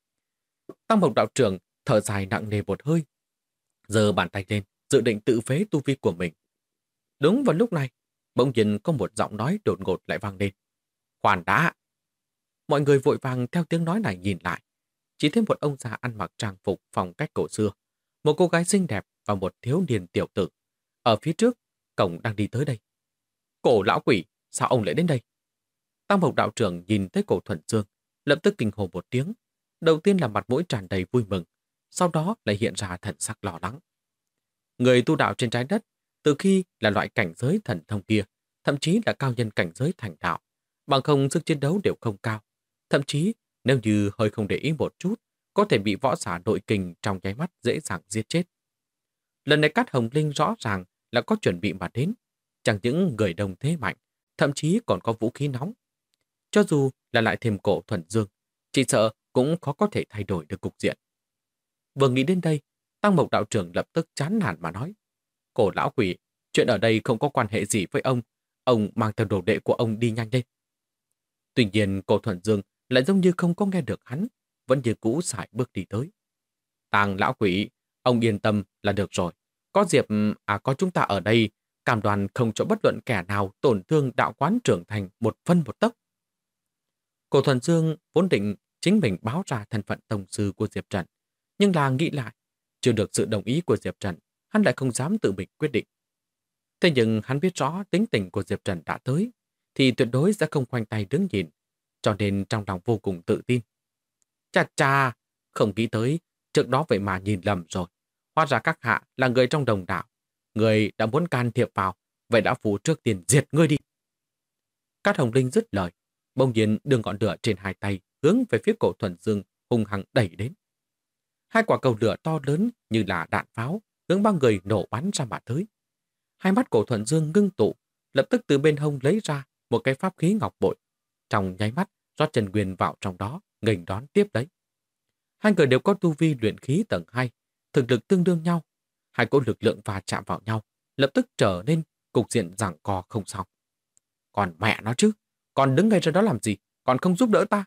Speaker 1: Tăng Mộc đạo trưởng thở dài nặng nề một hơi, giơ bàn tay lên, dự định tự phế tu vi của mình. Đúng vào lúc này, bỗng nhiên có một giọng nói đột ngột lại vang lên. Khoan đã! Mọi người vội vàng theo tiếng nói này nhìn lại. Chỉ thấy một ông già ăn mặc trang phục phong cách cổ xưa, một cô gái xinh đẹp và một thiếu niên tiểu tử. Ở phía trước, cổng đang đi tới đây. Cổ lão quỷ, sao ông lại đến đây? Tăng Mộc đạo trưởng nhìn thấy Cổ Thuần Dương, lập tức kinh hồn một tiếng. Đầu tiên là mặt mũi tràn đầy vui mừng, sau đó lại hiện ra thần sắc lo lắng. Người tu đạo trên trái đất, từ khi là loại cảnh giới thần thông kia, thậm chí là cao nhân cảnh giới thành đạo, bằng không sức chiến đấu đều không cao. Thậm chí, nếu như hơi không để ý một chút, có thể bị võ giả nội kình trong nháy mắt dễ dàng giết chết. Lần này Cát Hồng Linh rõ ràng là có chuẩn bị mà đến. Chẳng những người đông thế mạnh, thậm chí còn có vũ khí nóng. Cho dù là lại thêm Cổ Thuần Dương, chỉ sợ cũng khó có thể thay đổi được cục diện. Vừa nghĩ đến đây, Tăng Mộc đạo trưởng lập tức chán nản mà nói. Cổ lão quỷ, chuyện ở đây không có quan hệ gì với ông mang theo đồ đệ của ông đi nhanh lên. Tuy nhiên Cổ Thuần Dương lại giống như không có nghe được hắn, vẫn như cũ sải bước đi tới. Tàng lão quỷ, ông yên tâm là được rồi. Có chúng ta ở đây, cam đoan không cho bất luận kẻ nào tổn thương đạo quán trưởng thành một phân một tấc. Cổ Thuần Dương vốn định chính mình báo ra thân phận tông sư của Diệp Trần, nhưng là nghĩ lại, chưa được sự đồng ý của Diệp Trần, hắn lại không dám tự mình quyết định. Thế nhưng hắn biết rõ tính tình của Diệp Trần đã tới, thì tuyệt đối sẽ không khoanh tay đứng nhìn, cho nên trong lòng vô cùng tự tin. Chà chà, không nghĩ tới, trước đó vậy mà nhìn lầm rồi. Hóa ra các hạ là người trong đồng đạo. Người đã muốn can thiệp vào, vậy đã phụ trước tiền diệt ngươi đi. Cát Hồng Linh dứt lời, bỗng nhiên đưa ngọn lửa trên hai tay hướng về phía Cổ Thuần Dương hung hăng đẩy đến. Hai quả cầu lửa to lớn như là đạn pháo hướng ba người nổ bắn ra mà tới. Hai mắt Cổ Thuần Dương ngưng tụ, lập tức từ bên hông lấy ra một cái pháp khí ngọc bội. Trong nháy mắt, rót chân nguyên vào trong đó, nghênh đón tiếp đấy. Hai người đều có tu vi luyện khí tầng 2, thực lực tương đương nhau. Hai cỗ lực lượng va chạm vào nhau, lập tức trở nên cục diện giằng co không xong. Còn mẹ nó chứ, còn đứng ngay ra đó làm gì, còn không giúp đỡ ta.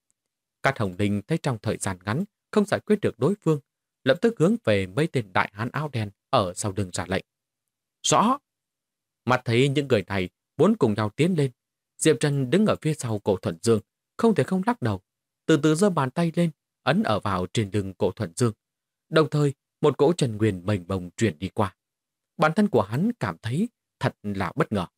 Speaker 1: Cát Hồng Linh thấy trong thời gian ngắn không giải quyết được đối phương, lập tức hướng về mấy tên đại hán áo đen ở sau lưng ra lệnh. Rõ! Mặt thấy những người này muốn cùng nhau tiến lên, Diệp Trần đứng ở phía sau Cổ Thuần Dương, không thể không lắc đầu, từ từ giơ bàn tay lên, ấn ở vào trên lưng Cổ Thuần Dương. Đồng thời, một cỗ chân nguyên mênh mông truyền đi qua. Bản thân của hắn cảm thấy thật là bất ngờ.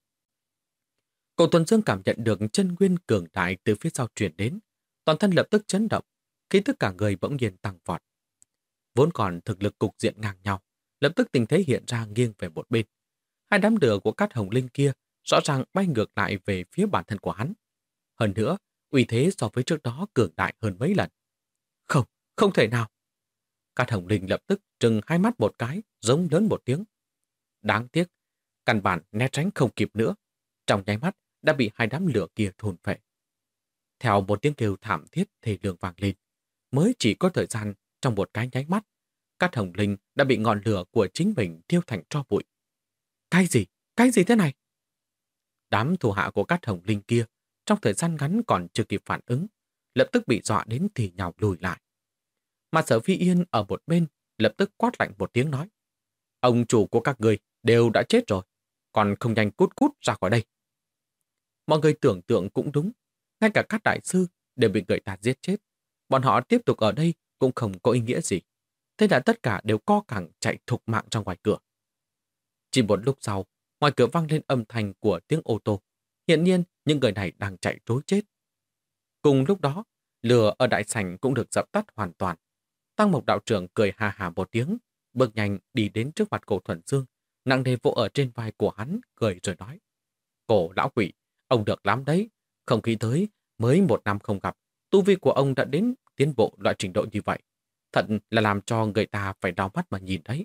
Speaker 1: Cổ Thuần Dương cảm nhận được chân nguyên cường đại từ phía sau truyền đến, toàn thân lập tức chấn động, khí tức cả người bỗng nhiên tăng vọt. Vốn còn thực lực cục diện ngang nhau, lập tức tình thế hiện ra nghiêng về một bên. Hai đám lửa của Cát Hồng Linh kia rõ ràng bay ngược lại về phía bản thân của hắn. Hơn nữa, uy thế so với trước đó cường đại hơn mấy lần. Không, không thể nào. Cát Hồng Linh lập tức trừng hai mắt một cái, giống lớn một tiếng. Đáng tiếc, căn bản né tránh không kịp nữa. Trong nháy mắt đã bị hai đám lửa kia thôn phệ. Theo một tiếng kêu thảm thiết thê lương vang lên, mới chỉ có thời gian trong một cái nháy mắt, Cát Hồng Linh đã bị ngọn lửa của chính mình thiêu thành tro bụi. Cái gì? Cái gì thế này? Đám thủ hạ của Cát Hồng Linh kia trong thời gian ngắn còn chưa kịp phản ứng, lập tức bị dọa đến thì nhào lùi lại. Mà Sở Phi Yên ở một bên lập tức quát lạnh một tiếng nói: ông chủ của các người đều đã chết rồi, còn không nhanh cút cút ra khỏi đây. Mọi người tưởng tượng cũng đúng, ngay cả các đại sư đều bị người ta giết chết. Bọn họ tiếp tục ở đây cũng không có ý nghĩa gì. Thế là tất cả đều co cẳng chạy thục mạng ra ngoài cửa. Chỉ một lúc sau, ngoài cửa vang lên âm thanh của tiếng ô tô. Hiển nhiên, những người này đang chạy trối chết. Cùng lúc đó, lửa ở đại sảnh cũng được dập tắt hoàn toàn. Tăng Mộc đạo trưởng cười hà hà một tiếng, bước nhanh đi đến trước mặt Cổ Thuần Dương, nặng nề vỗ ở trên vai của hắn, cười rồi nói: Cổ lão quỷ, ông được lắm đấy. Không nghĩ tới, mới 1 năm không gặp, tu vi của ông đã đến tiến bộ loại trình độ như vậy. Thật là làm cho người ta phải đau mắt mà nhìn đấy.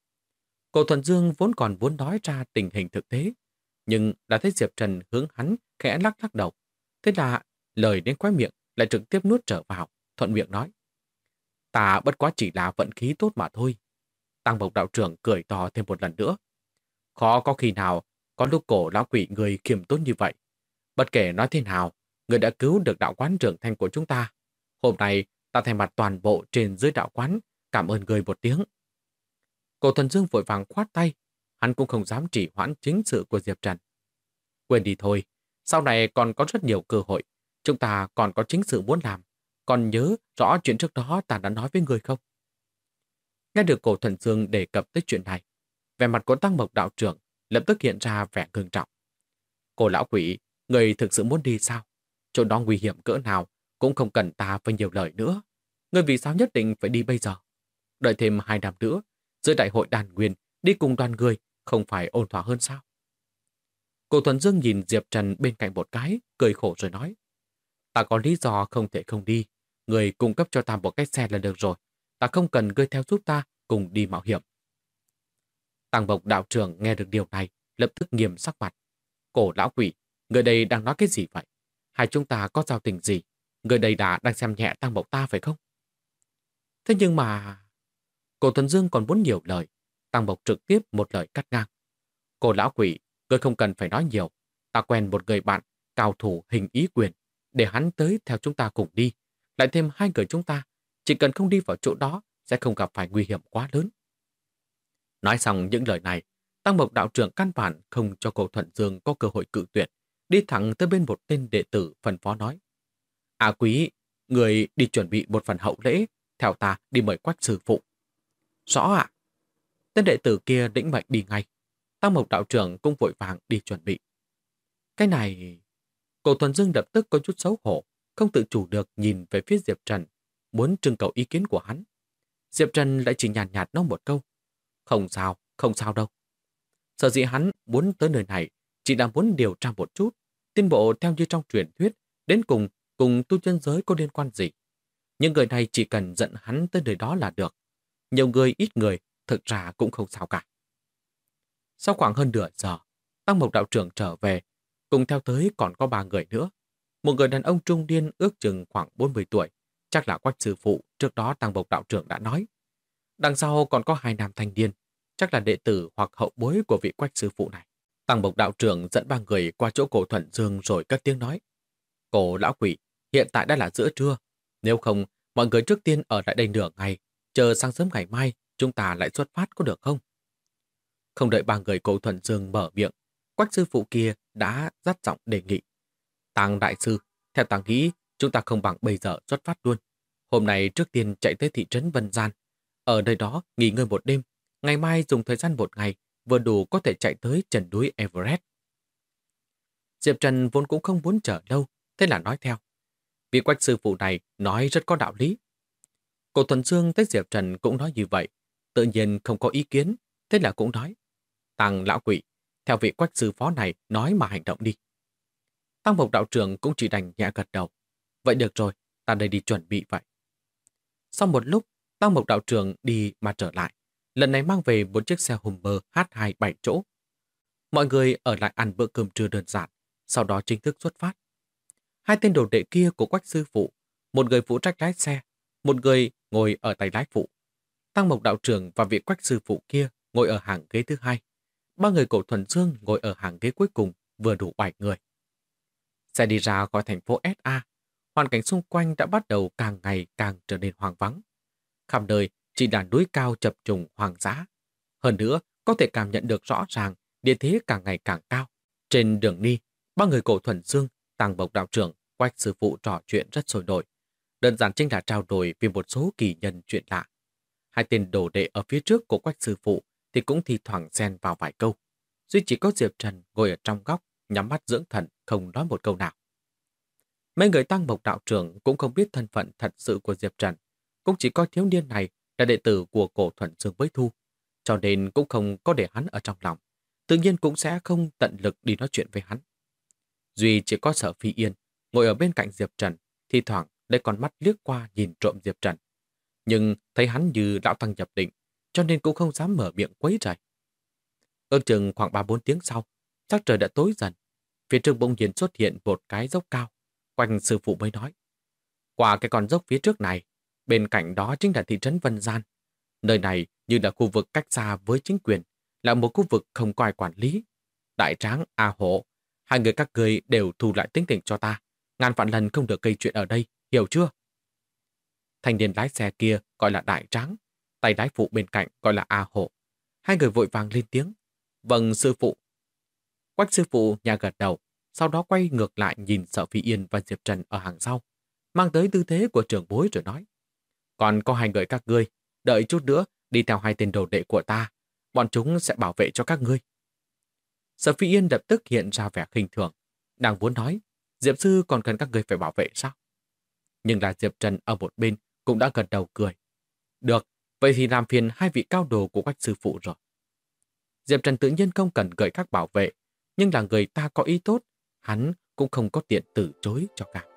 Speaker 1: Cổ Thuần Dương vốn còn muốn nói ra tình hình thực tế, nhưng đã thấy Diệp Trần hướng hắn khẽ lắc lắc đầu. Thế là lời đến khóe miệng lại trực tiếp nuốt trở vào, thuận miệng nói. Ta bất quá chỉ là vận khí tốt mà thôi. Tăng Bộc đạo trưởng cười to thêm một lần nữa. Khó có khi nào có lúc Cổ lão quỷ người khiêm tốn như vậy. Bất kể nói thế nào, người đã cứu được đạo quán trưởng thành của chúng ta. Hôm nay ta thay mặt toàn bộ trên dưới đạo quán cảm ơn người một tiếng. Cổ Thuần Dương vội vàng khoát tay, hắn cũng không dám trì hoãn chính sự của Diệp Trần. Quên đi thôi, sau này còn có rất nhiều cơ hội, chúng ta còn có chính sự muốn làm. Còn nhớ rõ chuyện trước đó ta đã nói với người không? Nghe được Cổ Thuần Dương đề cập tới chuyện này, vẻ mặt của Tăng Mộc đạo trưởng lập tức hiện ra vẻ ngưng trọng. Cô lão quỷ, người thực sự muốn đi sao? Chỗ đó nguy hiểm cỡ nào cũng không cần ta phải nhiều lời nữa. Người vì sao nhất định phải đi bây giờ? Đợi thêm 2 năm nữa, giữa đại hội đàn nguyên đi cùng đoàn người không phải ôn thỏa hơn sao? Cổ Thuần Dương nhìn Diệp Trần bên cạnh một cái, cười khổ rồi nói. Ta có lý do không thể không đi. Người cung cấp cho ta một cái xe là được rồi. Ta không cần ngươi theo giúp ta cùng đi mạo hiểm. Tăng Bộc đạo trưởng nghe được điều này, lập tức nghiêm sắc mặt. Cổ lão quỷ, người đây đang nói cái gì vậy? Hai chúng ta có giao tình gì? Người đây đang xem nhẹ Tăng Bộc ta phải không? Thế nhưng mà... Cổ Thuần Dương còn muốn nhiều lời. Tăng Bộc trực tiếp một lời cắt ngang. Cổ lão quỷ, ngươi không cần phải nói nhiều. Ta quen một người bạn, cao thủ hình ý quyền. Để hắn tới theo chúng ta cùng đi. Lại thêm 2 người chúng ta. Chỉ cần không đi vào chỗ đó, sẽ không gặp phải nguy hiểm quá lớn. Nói xong những lời này, Tăng Mộc đạo trưởng căn bản không cho Cổ Thuần Dương có cơ hội cự tuyệt, đi thẳng tới bên một tên đệ tử phân phó nói. À quý, người đi chuẩn bị một phần hậu lễ, theo ta đi mời Quách sư phụ. Rõ ạ. Tên đệ tử kia lĩnh mệnh đi ngay. Tăng Mộc đạo trưởng cũng vội vàng đi chuẩn bị. Cái này... Cổ Thuần Dương lập tức có chút xấu hổ, không tự chủ được nhìn về phía Diệp Trần, muốn trưng cầu ý kiến của hắn. Diệp Trần lại chỉ nhàn nhạt nói một câu. Không sao đâu. Sở dĩ hắn muốn tới nơi này chỉ là muốn điều tra một chút, tiến bộ theo như trong truyền thuyết, đến cùng tu chân giới có liên quan gì. Nhưng người này chỉ cần dẫn hắn tới nơi đó là được. Nhiều người ít người, thực ra cũng không sao cả. Sau khoảng hơn nửa giờ, Tăng Mộc đạo trưởng trở về, cùng theo tới còn có 3 người nữa. Một người đàn ông trung niên ước chừng khoảng 40 tuổi, chắc là Quách sư phụ trước đó Tăng Mộc đạo trưởng đã nói. Đằng sau còn có 2 nam thanh niên, chắc là đệ tử hoặc hậu bối của vị Quách sư phụ này. Tăng Mộc đạo trưởng dẫn 3 người qua chỗ Cổ Thuần Dương rồi cất tiếng nói. Cổ lão quỷ, hiện tại đã là giữa trưa. Nếu không, mọi người trước tiên ở lại đây nửa ngày, chờ sáng sớm ngày mai, chúng ta lại xuất phát có được không? Không đợi 3 người Cổ Thuần Dương mở miệng, Quách sư phụ kia đã dắt giọng đề nghị. Tăng đại sư, theo ta nghĩ, chúng ta không bằng bây giờ xuất phát luôn. Hôm nay trước tiên chạy tới thị trấn Vân Gian. Ở nơi đó nghỉ ngơi một đêm, ngày mai dùng thời gian một ngày, vừa đủ có thể chạy tới chân núi Everest. Diệp Trần vốn cũng không muốn chờ lâu, thế là nói theo. Vị Quách sư phụ này nói rất có đạo lý. Cổ Thuần Dương thấy Diệp Trần cũng nói như vậy, tự nhiên không có ý kiến, thế là cũng nói. Tăng lão quỷ, theo vị Quách sư phó này nói mà hành động đi. Tăng Mộc đạo trưởng cũng chỉ đành nhẹ gật đầu. Vậy được rồi, ta đây đi chuẩn bị vậy. Sau một lúc, Tăng Mộc đạo trưởng đi mà trở lại. Lần này mang về một chiếc xe Hummer H2 7 chỗ. Mọi người ở lại ăn bữa cơm trưa đơn giản, sau đó chính thức xuất phát. 2 tên đồ đệ kia của Quách sư phụ, một người phụ trách lái xe, một người ngồi ở tay lái phụ. Tăng Mộc đạo trưởng và vị Quách sư phụ kia ngồi ở hàng ghế thứ 2. 3 người Cổ Thuần Dương ngồi ở hàng ghế cuối cùng, vừa đủ 7 người. Xe đi ra khỏi thành phố SA, hoàn cảnh xung quanh đã bắt đầu càng ngày càng trở nên hoang vắng. Khắp nơi chỉ là núi cao chập trùng hoang dã. Hơn nữa, có thể cảm nhận được rõ ràng địa thế càng ngày càng cao. Trên đường đi, 3 người Cổ Thuần Dương, Tăng Mộc đạo trưởng, Quách sư phụ trò chuyện rất sôi nổi. Đơn giản chính là trao đổi về một số kỳ nhân chuyện lạ. 2 tên đồ đệ ở phía trước của Quách sư phụ thì cũng thi thoảng xen vào vài câu. Duy chỉ có Diệp Trần ngồi ở trong góc, nhắm mắt dưỡng thần, không nói một câu nào. Mấy người Tăng Mộc đạo trưởng cũng không biết thân phận thật sự của Diệp Trần, cũng chỉ coi thiếu niên này là đệ tử của Cổ Thuần Dương với Thu, cho nên cũng không có để hắn ở trong lòng, tự nhiên cũng sẽ không tận lực đi nói chuyện với hắn. Duy chỉ có Sở Phi Yên ngồi ở bên cạnh Diệp Trần, thi thoảng lấy con mắt liếc qua nhìn trộm Diệp Trần. nhưng thấy hắn như lão tăng nhập định, cho nên cũng không dám mở miệng quấy rầy. Ước chừng khoảng 3-4 tiếng sau, sắc trời đã tối dần. Phía trước bỗng nhiên xuất hiện một cái dốc cao. Quanh sư phụ mới nói: qua cái con dốc phía trước này, bên cạnh đó chính là thị trấn Vân Gian. Nơi này như là khu vực cách xa với chính quyền, là một khu vực không có ai quản lý. Đại Tráng, A Hổ, hai người các ngươi đều thu lại tính tình cho ta. Ngàn vạn lần không được gây chuyện ở đây, hiểu chưa? Thanh niên lái xe kia gọi là Đại Tráng, tay lái phụ bên cạnh gọi là A Hổ. Hai người vội vàng lên tiếng: vâng sư phụ. Quách sư phụ nhà gật đầu, sau đó quay ngược lại nhìn Sở Phi Yên và Diệp Trần ở hàng sau, mang tới tư thế của trưởng bối rồi nói: còn có hai người các ngươi, đợi chút nữa đi theo hai tên đồ đệ của ta, bọn chúng sẽ bảo vệ cho các ngươi. Sở Phi Yên lập tức hiện ra vẻ khinh thường, đang muốn nói: Diệp sư còn cần các ngươi phải bảo vệ sao? Nhưng là Diệp Trần ở một bên cũng đã gật đầu cười: được, vậy thì làm phiền hai vị cao đồ của Quách sư phụ rồi. Diệp Trần tự nhiên không cần gợi các bảo vệ, nhưng là người ta có ý tốt, hắn cũng không có tiện từ chối cho cả.